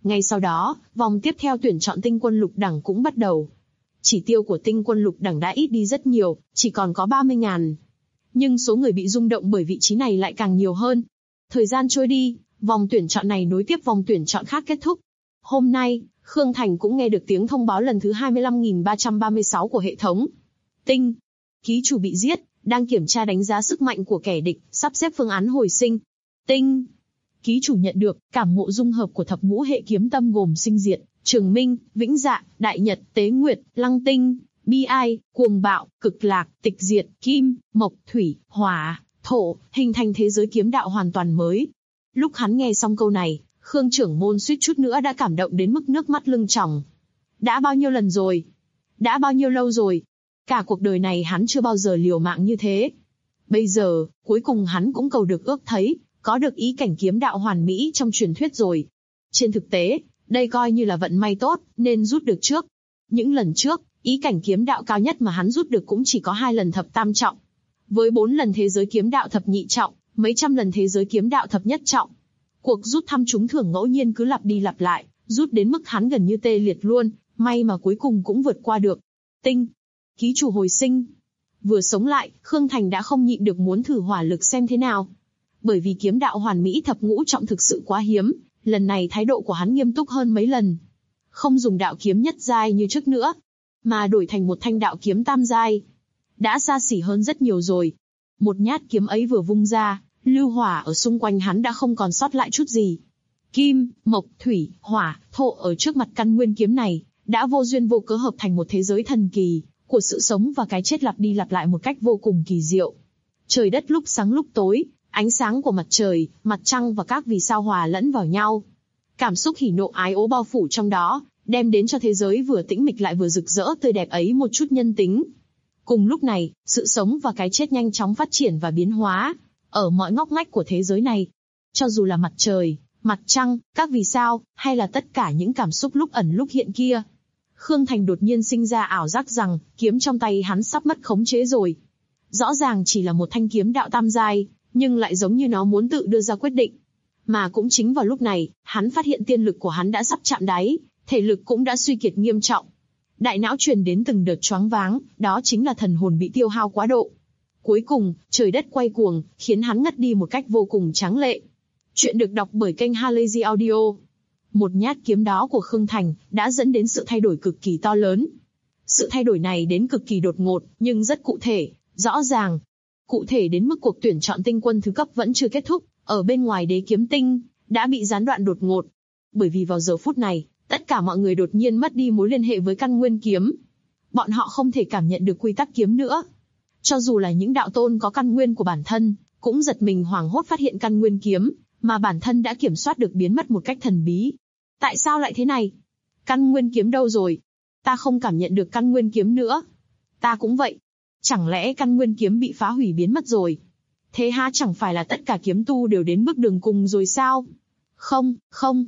Ngay sau đó, vòng tiếp theo tuyển chọn tinh quân lục đẳng cũng bắt đầu. Chỉ tiêu của tinh quân lục đẳng đã ít đi rất nhiều, chỉ còn có 30.000. Nhưng số người bị rung động bởi vị trí này lại càng nhiều hơn. Thời gian trôi đi, vòng tuyển chọn này nối tiếp vòng tuyển chọn khác kết thúc. Hôm nay, Khương Thành cũng nghe được tiếng thông báo lần thứ 25.336 của hệ thống. Tinh, ký chủ bị giết, đang kiểm tra đánh giá sức mạnh của kẻ địch, sắp xếp phương án hồi sinh. Tinh, ký chủ nhận được cảm ngộ dung hợp của thập ngũ hệ kiếm tâm gồm sinh diệt, trường minh, vĩnh dạ, đại nhật, tế nguyệt, lăng tinh, bi ai, cuồng bạo, cực lạc, tịch diệt, kim, mộc, thủy, hỏa, thổ, hình thành thế giới kiếm đạo hoàn toàn mới. Lúc hắn nghe xong câu này, Khương trưởng môn suýt chút nữa đã cảm động đến mức nước mắt lưng tròng. Đã bao nhiêu lần rồi? Đã bao nhiêu lâu rồi? Cả cuộc đời này hắn chưa bao giờ liều mạng như thế. Bây giờ, cuối cùng hắn cũng cầu được ước thấy, có được ý cảnh kiếm đạo hoàn mỹ trong truyền thuyết rồi. Trên thực tế, đây coi như là vận may tốt, nên rút được trước. Những lần trước, ý cảnh kiếm đạo cao nhất mà hắn rút được cũng chỉ có 2 lần thập tam trọng. Với 4 lần thế giới kiếm đạo thập nhị trọng, mấy trăm lần thế giới kiếm đạo thập nhất trọng. Cuộc rút thăm trúng thưởng ngẫu nhiên cứ lặp đi lặp lại, rút đến mức hắn gần như tê liệt luôn, may mà cuối cùng cũng vượt qua được. Tinh, ký chủ hồi sinh. Vừa sống lại, Khương Thành đã không nhịn được muốn thử hỏa lực xem thế nào. Bởi vì kiếm đạo hoàn mỹ thập ngũ trọng thực sự quá hiếm, lần này thái độ của hắn nghiêm túc hơn mấy lần. Không dùng đạo kiếm nhất giai như trước nữa, mà đổi thành một thanh đạo kiếm tam giai. Đã xa xỉ hơn rất nhiều rồi. Một nhát kiếm ấy vừa vung ra, lưu hỏa ở xung quanh hắn đã không còn sót lại chút gì. Kim, mộc, thủy, hỏa, thổ ở trước mặt căn nguyên kiếm này, đã vô duyên vô cớ hợp thành một thế giới thần kỳ, của sự sống và cái chết lặp đi lặp lại một cách vô cùng kỳ diệu. Trời đất lúc sáng lúc tối, ánh sáng của mặt trời, mặt trăng và các vì sao hòa lẫn vào nhau. Cảm xúc hỉ nộ ái ố bao phủ trong đó, đem đến cho thế giới vừa tĩnh mịch lại vừa rực rỡ tươi đẹp ấy một chút nhân tính. Cùng lúc này, sự sống và cái chết nhanh chóng phát triển và biến hóa, ở mọi ngóc ngách của thế giới này. Cho dù là mặt trời, mặt trăng, các vì sao, hay là tất cả những cảm xúc lúc ẩn lúc hiện kia. Khương Thành đột nhiên sinh ra ảo giác rằng, kiếm trong tay hắn sắp mất khống chế rồi. Rõ ràng chỉ là một thanh kiếm đạo tam giai, nhưng lại giống như nó muốn tự đưa ra quyết định. Mà cũng chính vào lúc này, hắn phát hiện tiên lực của hắn đã sắp chạm đáy, thể lực cũng đã suy kiệt nghiêm trọng. Đại não truyền đến từng đợt choáng váng, đó chính là thần hồn bị tiêu hao quá độ. Cuối cùng, trời đất quay cuồng, khiến hắn ngất đi một cách vô cùng tráng lệ. Chuyện được đọc bởi kênh Halazy Audio. Một nhát kiếm đó của Khương Thành đã dẫn đến sự thay đổi cực kỳ to lớn. Sự thay đổi này đến cực kỳ đột ngột, nhưng rất cụ thể, rõ ràng. Cụ thể đến mức cuộc tuyển chọn tinh quân thứ cấp vẫn chưa kết thúc, ở bên ngoài đế kiếm tinh, đã bị gián đoạn đột ngột. Bởi vì vào giờ phút này, tất cả mọi người đột nhiên mất đi mối liên hệ với căn nguyên kiếm. Bọn họ không thể cảm nhận được quy tắc kiếm nữa. Cho dù là những đạo tôn có căn nguyên của bản thân, cũng giật mình hoảng hốt phát hiện căn nguyên kiếm, mà bản thân đã kiểm soát được biến mất một cách thần bí. Tại sao lại thế này? Căn nguyên kiếm đâu rồi? Ta không cảm nhận được căn nguyên kiếm nữa. Ta cũng vậy. Chẳng lẽ căn nguyên kiếm bị phá hủy biến mất rồi? Thế há chẳng phải là tất cả kiếm tu đều đến bước đường cùng rồi sao? Không.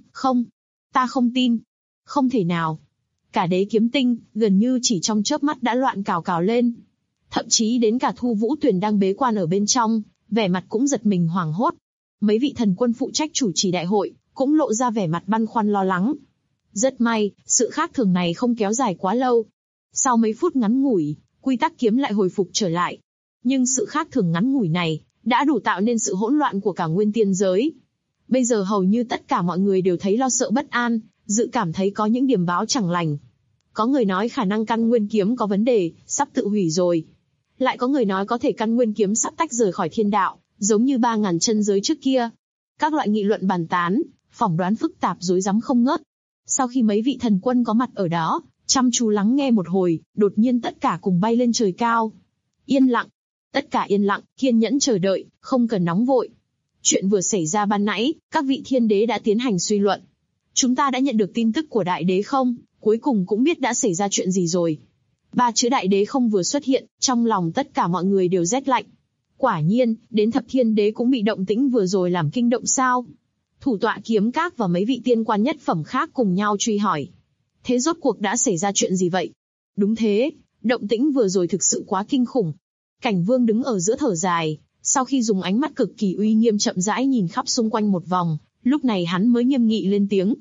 Ta không tin. Không thể nào. Cả đế kiếm tinh, gần như chỉ trong chớp mắt đã loạn cào cào lên. Thậm chí đến cả Thu Vũ Tuyền đang bế quan ở bên trong, vẻ mặt cũng giật mình hoảng hốt. Mấy vị thần quân phụ trách chủ trì đại hội, cũng lộ ra vẻ mặt băn khoăn lo lắng. Rất may, sự khác thường này không kéo dài quá lâu. Sau mấy phút ngắn ngủi, quy tắc kiếm lại hồi phục trở lại. Nhưng sự khác thường ngắn ngủi này, đã đủ tạo nên sự hỗn loạn của cả nguyên tiên giới. Bây giờ hầu như tất cả mọi người đều thấy lo sợ bất an, dự cảm thấy có những điểm báo chẳng lành. Có người nói khả năng căn nguyên kiếm có vấn đề, sắp tự hủy rồi. Lại có người nói có thể căn nguyên kiếm sắp tách rời khỏi thiên đạo, giống như 3.000 chân giới trước kia. Các loại nghị luận bàn tán, phỏng đoán phức tạp rối rắm không ngớt. Sau khi mấy vị thần quân có mặt ở đó, chăm chú lắng nghe một hồi, đột nhiên tất cả cùng bay lên trời cao. Yên lặng. Tất cả yên lặng, kiên nhẫn chờ đợi, không cần nóng vội. Chuyện vừa xảy ra ban nãy, các vị thiên đế đã tiến hành suy luận. Chúng ta đã nhận được tin tức của đại đế không? Cuối cùng cũng biết đã xảy ra chuyện gì rồi. 3 chữ đại đế không vừa xuất hiện, trong lòng tất cả mọi người đều rét lạnh. Quả nhiên, đến thập thiên đế cũng bị động tĩnh vừa rồi làm kinh động sao? Thủ tọa Kiếm Các và mấy vị tiên quan nhất phẩm khác cùng nhau truy hỏi. Thế rốt cuộc đã xảy ra chuyện gì vậy? Đúng thế, động tĩnh vừa rồi thực sự quá kinh khủng. Cảnh Vương đứng ở giữa thở dài, sau khi dùng ánh mắt cực kỳ uy nghiêm chậm rãi nhìn khắp xung quanh một vòng, lúc này hắn mới nghiêm nghị lên tiếng.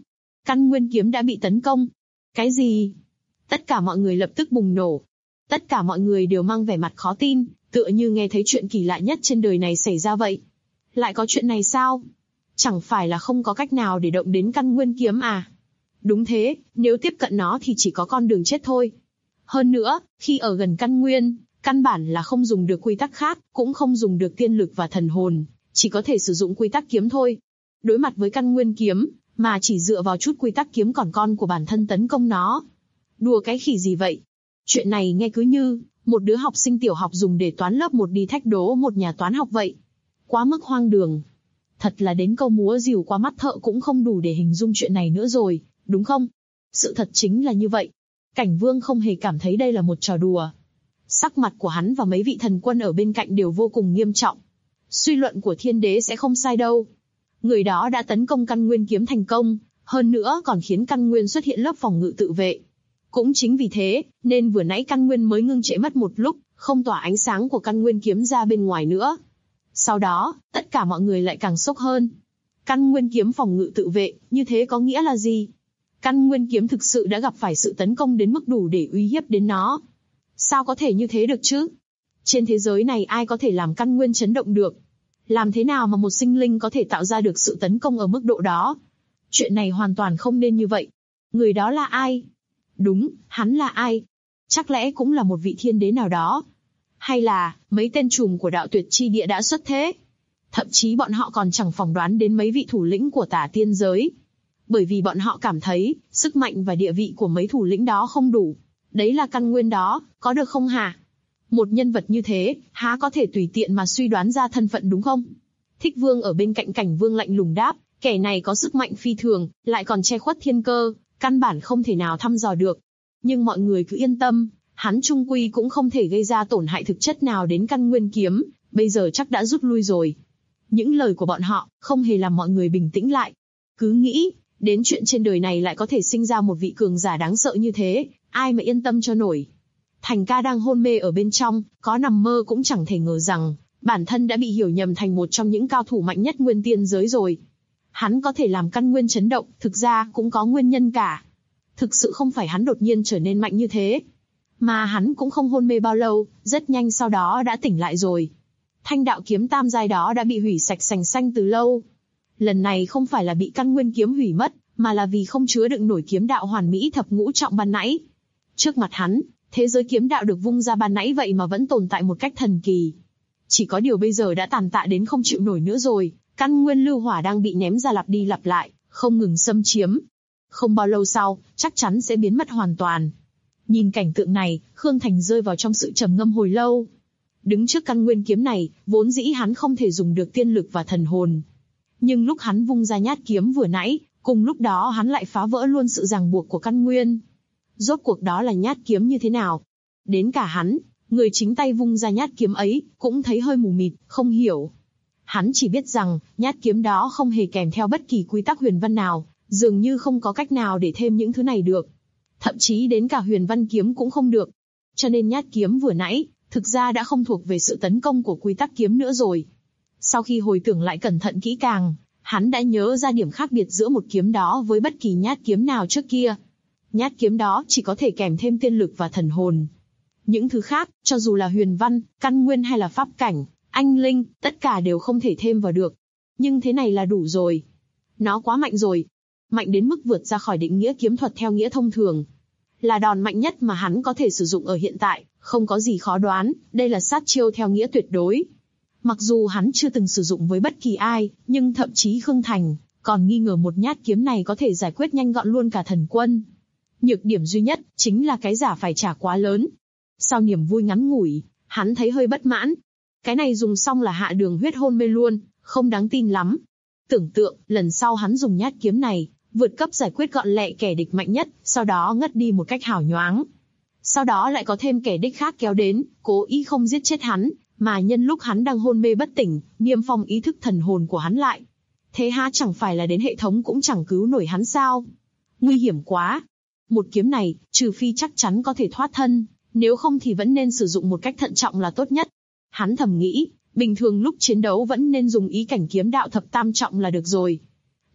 Căn Nguyên kiếm đã bị tấn công. Cái gì? Tất cả mọi người lập tức bùng nổ. Tất cả mọi người đều mang vẻ mặt khó tin, tựa như nghe thấy chuyện kỳ lạ nhất trên đời này xảy ra vậy. Lại có chuyện này sao? Chẳng phải là không có cách nào để động đến Căn Nguyên kiếm à? Đúng thế, nếu tiếp cận nó thì chỉ có con đường chết thôi. Hơn nữa, khi ở gần Căn Nguyên, căn bản là không dùng được quy tắc khác, cũng không dùng được tiên lực và thần hồn, chỉ có thể sử dụng quy tắc kiếm thôi. Đối mặt với Căn Nguyên kiếm, mà chỉ dựa vào chút quy tắc kiếm còn con của bản thân tấn công nó. Đùa cái khỉ gì vậy? Chuyện này nghe cứ như một đứa học sinh tiểu học dùng đề toán lớp 1 đi thách đố một nhà toán học vậy. Quá mức hoang đường. Thật là đến câu múa rìu qua mắt thợ cũng không đủ để hình dung chuyện này nữa rồi, đúng không? Sự thật chính là như vậy. Cảnh Vương không hề cảm thấy đây là một trò đùa. Sắc mặt của hắn và mấy vị thần quân ở bên cạnh đều vô cùng nghiêm trọng. Suy luận của thiên đế sẽ không sai đâu. Người đó đã tấn công Căn Nguyên kiếm thành công, hơn nữa còn khiến Căn Nguyên xuất hiện lớp phòng ngự tự vệ. Cũng chính vì thế, nên vừa nãy Căn Nguyên mới ngưng trệ mất một lúc, không tỏa ánh sáng của Căn Nguyên kiếm ra bên ngoài nữa. Sau đó, tất cả mọi người lại càng sốc hơn. Căn Nguyên kiếm phòng ngự tự vệ, như thế có nghĩa là gì? Căn Nguyên kiếm thực sự đã gặp phải sự tấn công đến mức đủ để uy hiếp đến nó. Sao có thể như thế được chứ? Trên thế giới này ai có thể làm Căn Nguyên chấn động được? Làm thế nào mà một sinh linh có thể tạo ra được sự tấn công ở mức độ đó? Chuyện này hoàn toàn không nên như vậy. Người đó là ai? Đúng, hắn là ai? Chắc lẽ cũng là một vị thiên đế nào đó. Hay là, mấy tên trùm của đạo tuyệt chi địa đã xuất thế? Thậm chí bọn họ còn chẳng phỏng đoán đến mấy vị thủ lĩnh của tả tiên giới. Bởi vì bọn họ cảm thấy, sức mạnh và địa vị của mấy thủ lĩnh đó không đủ. Đấy là Căn Nguyên đó, có được không hả? Một nhân vật như thế, há có thể tùy tiện mà suy đoán ra thân phận đúng không? Thích Vương ở bên cạnh Cảnh Vương lạnh lùng đáp, kẻ này có sức mạnh phi thường, lại còn che khuất thiên cơ, căn bản không thể nào thăm dò được. Nhưng mọi người cứ yên tâm, hắn chung quy cũng không thể gây ra tổn hại thực chất nào đến Căn Nguyên kiếm, bây giờ chắc đã rút lui rồi. Những lời của bọn họ không hề làm mọi người bình tĩnh lại. Cứ nghĩ, đến chuyện trên đời này lại có thể sinh ra một vị cường giả đáng sợ như thế, ai mà yên tâm cho nổi. Thành ca đang hôn mê ở bên trong, có nằm mơ cũng chẳng thể ngờ rằng, bản thân đã bị hiểu nhầm thành một trong những cao thủ mạnh nhất nguyên tiên giới rồi. Hắn có thể làm Căn Nguyên chấn động, thực ra cũng có nguyên nhân cả. Thực sự không phải hắn đột nhiên trở nên mạnh như thế. Mà hắn cũng không hôn mê bao lâu, rất nhanh sau đó đã tỉnh lại rồi. Thanh đạo kiếm tam giai đó đã bị hủy sạch sành xanh từ lâu. Lần này không phải là bị Căn Nguyên kiếm hủy mất, mà là vì không chứa đựng nổi kiếm đạo hoàn mỹ thập ngũ trọng ban nãy. Trước mặt hắn, thế giới kiếm đạo được vung ra ban nãy vậy mà vẫn tồn tại một cách thần kỳ. Chỉ có điều bây giờ đã tàn tạ đến không chịu nổi nữa rồi, Căn Nguyên lưu hỏa đang bị ném ra lặp đi lặp lại, không ngừng xâm chiếm. Không bao lâu sau, chắc chắn sẽ biến mất hoàn toàn. Nhìn cảnh tượng này, Khương Thành rơi vào trong sự trầm ngâm hồi lâu. Đứng trước Căn Nguyên kiếm này, vốn dĩ hắn không thể dùng được tiên lực và thần hồn. Nhưng lúc hắn vung ra nhát kiếm vừa nãy, cùng lúc đó hắn lại phá vỡ luôn sự ràng buộc của Căn Nguyên. Rốt cuộc đó là nhát kiếm như thế nào? Đến cả hắn, người chính tay vung ra nhát kiếm ấy, cũng thấy hơi mù mịt, không hiểu. Hắn chỉ biết rằng, nhát kiếm đó không hề kèm theo bất kỳ quy tắc huyền văn nào, dường như không có cách nào để thêm những thứ này được. Thậm chí đến cả huyền văn kiếm cũng không được. Cho nên nhát kiếm vừa nãy, thực ra đã không thuộc về sự tấn công của quy tắc kiếm nữa rồi. Sau khi hồi tưởng lại cẩn thận kỹ càng, hắn đã nhớ ra điểm khác biệt giữa một kiếm đó với bất kỳ nhát kiếm nào trước kia. Nhát kiếm đó chỉ có thể kèm thêm tiên lực và thần hồn. Những thứ khác, cho dù là huyền văn, căn nguyên hay là pháp cảnh, anh linh, tất cả đều không thể thêm vào được. Nhưng thế này là đủ rồi. Nó quá mạnh rồi. Mạnh đến mức vượt ra khỏi định nghĩa kiếm thuật theo nghĩa thông thường. Là đòn mạnh nhất mà hắn có thể sử dụng ở hiện tại, không có gì khó đoán, đây là sát chiêu theo nghĩa tuyệt đối. Mặc dù hắn chưa từng sử dụng với bất kỳ ai, nhưng thậm chí Khương Thành còn nghi ngờ một nhát kiếm này có thể giải quyết nhanh gọn luôn cả thần quân. Nhược điểm duy nhất chính là cái giả phải trả quá lớn. Sau niềm vui ngắn ngủi, hắn thấy hơi bất mãn. Cái này dùng xong là hạ đường huyết hôn mê luôn, không đáng tin lắm. Tưởng tượng, lần sau hắn dùng nhát kiếm này, vượt cấp giải quyết gọn lẹ kẻ địch mạnh nhất, sau đó ngất đi một cách hào nhoáng. Sau đó lại có thêm kẻ địch khác kéo đến, cố ý không giết chết hắn, mà nhân lúc hắn đang hôn mê bất tỉnh, niêm phong ý thức thần hồn của hắn lại. Thế há chẳng phải là đến hệ thống cũng chẳng cứu nổi hắn sao? Nguy hiểm quá. Một kiếm này, trừ phi chắc chắn có thể thoát thân, nếu không thì vẫn nên sử dụng một cách thận trọng là tốt nhất. Hắn thầm nghĩ, bình thường lúc chiến đấu vẫn nên dùng ý cảnh kiếm đạo thập tam trọng là được rồi.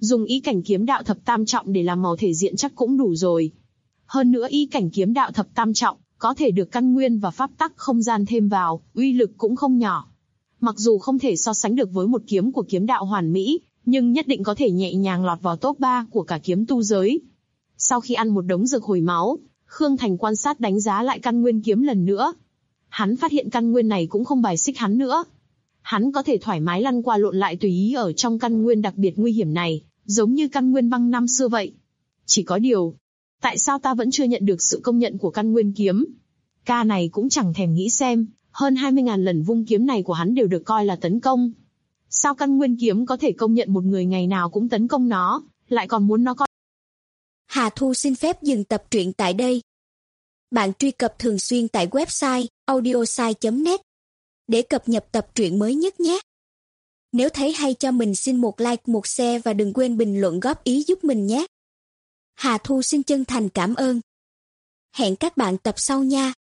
Dùng ý cảnh kiếm đạo thập tam trọng để làm màu thể diện chắc cũng đủ rồi. Hơn nữa ý cảnh kiếm đạo thập tam trọng, có thể được căn nguyên và pháp tắc không gian thêm vào, uy lực cũng không nhỏ. Mặc dù không thể so sánh được với một kiếm của kiếm đạo hoàn mỹ, nhưng nhất định có thể nhẹ nhàng lọt vào top 3 của cả kiếm tu giới. Sau khi ăn một đống dược hồi máu, Khương Thành quan sát đánh giá lại căn nguyên kiếm lần nữa. Hắn phát hiện căn nguyên này cũng không bài xích hắn nữa. Hắn có thể thoải mái lăn qua lộn lại tùy ý ở trong căn nguyên đặc biệt nguy hiểm này, giống như căn nguyên băng năm xưa vậy. Chỉ có điều, tại sao ta vẫn chưa nhận được sự công nhận của căn nguyên kiếm? Ca này cũng chẳng thèm nghĩ xem, hơn 20.000 lần vung kiếm này của hắn đều được coi là tấn công. Sao căn nguyên kiếm có thể công nhận một người ngày nào cũng tấn công nó, lại còn muốn nó coi? Hà Thu xin phép dừng tập truyện tại đây. Bạn truy cập thường xuyên tại website audiosai.net để cập nhật tập truyện mới nhất nhé. Nếu thấy hay cho mình xin một like, một share và đừng quên bình luận góp ý giúp mình nhé. Hà Thu xin chân thành cảm ơn. Hẹn các bạn tập sau nha.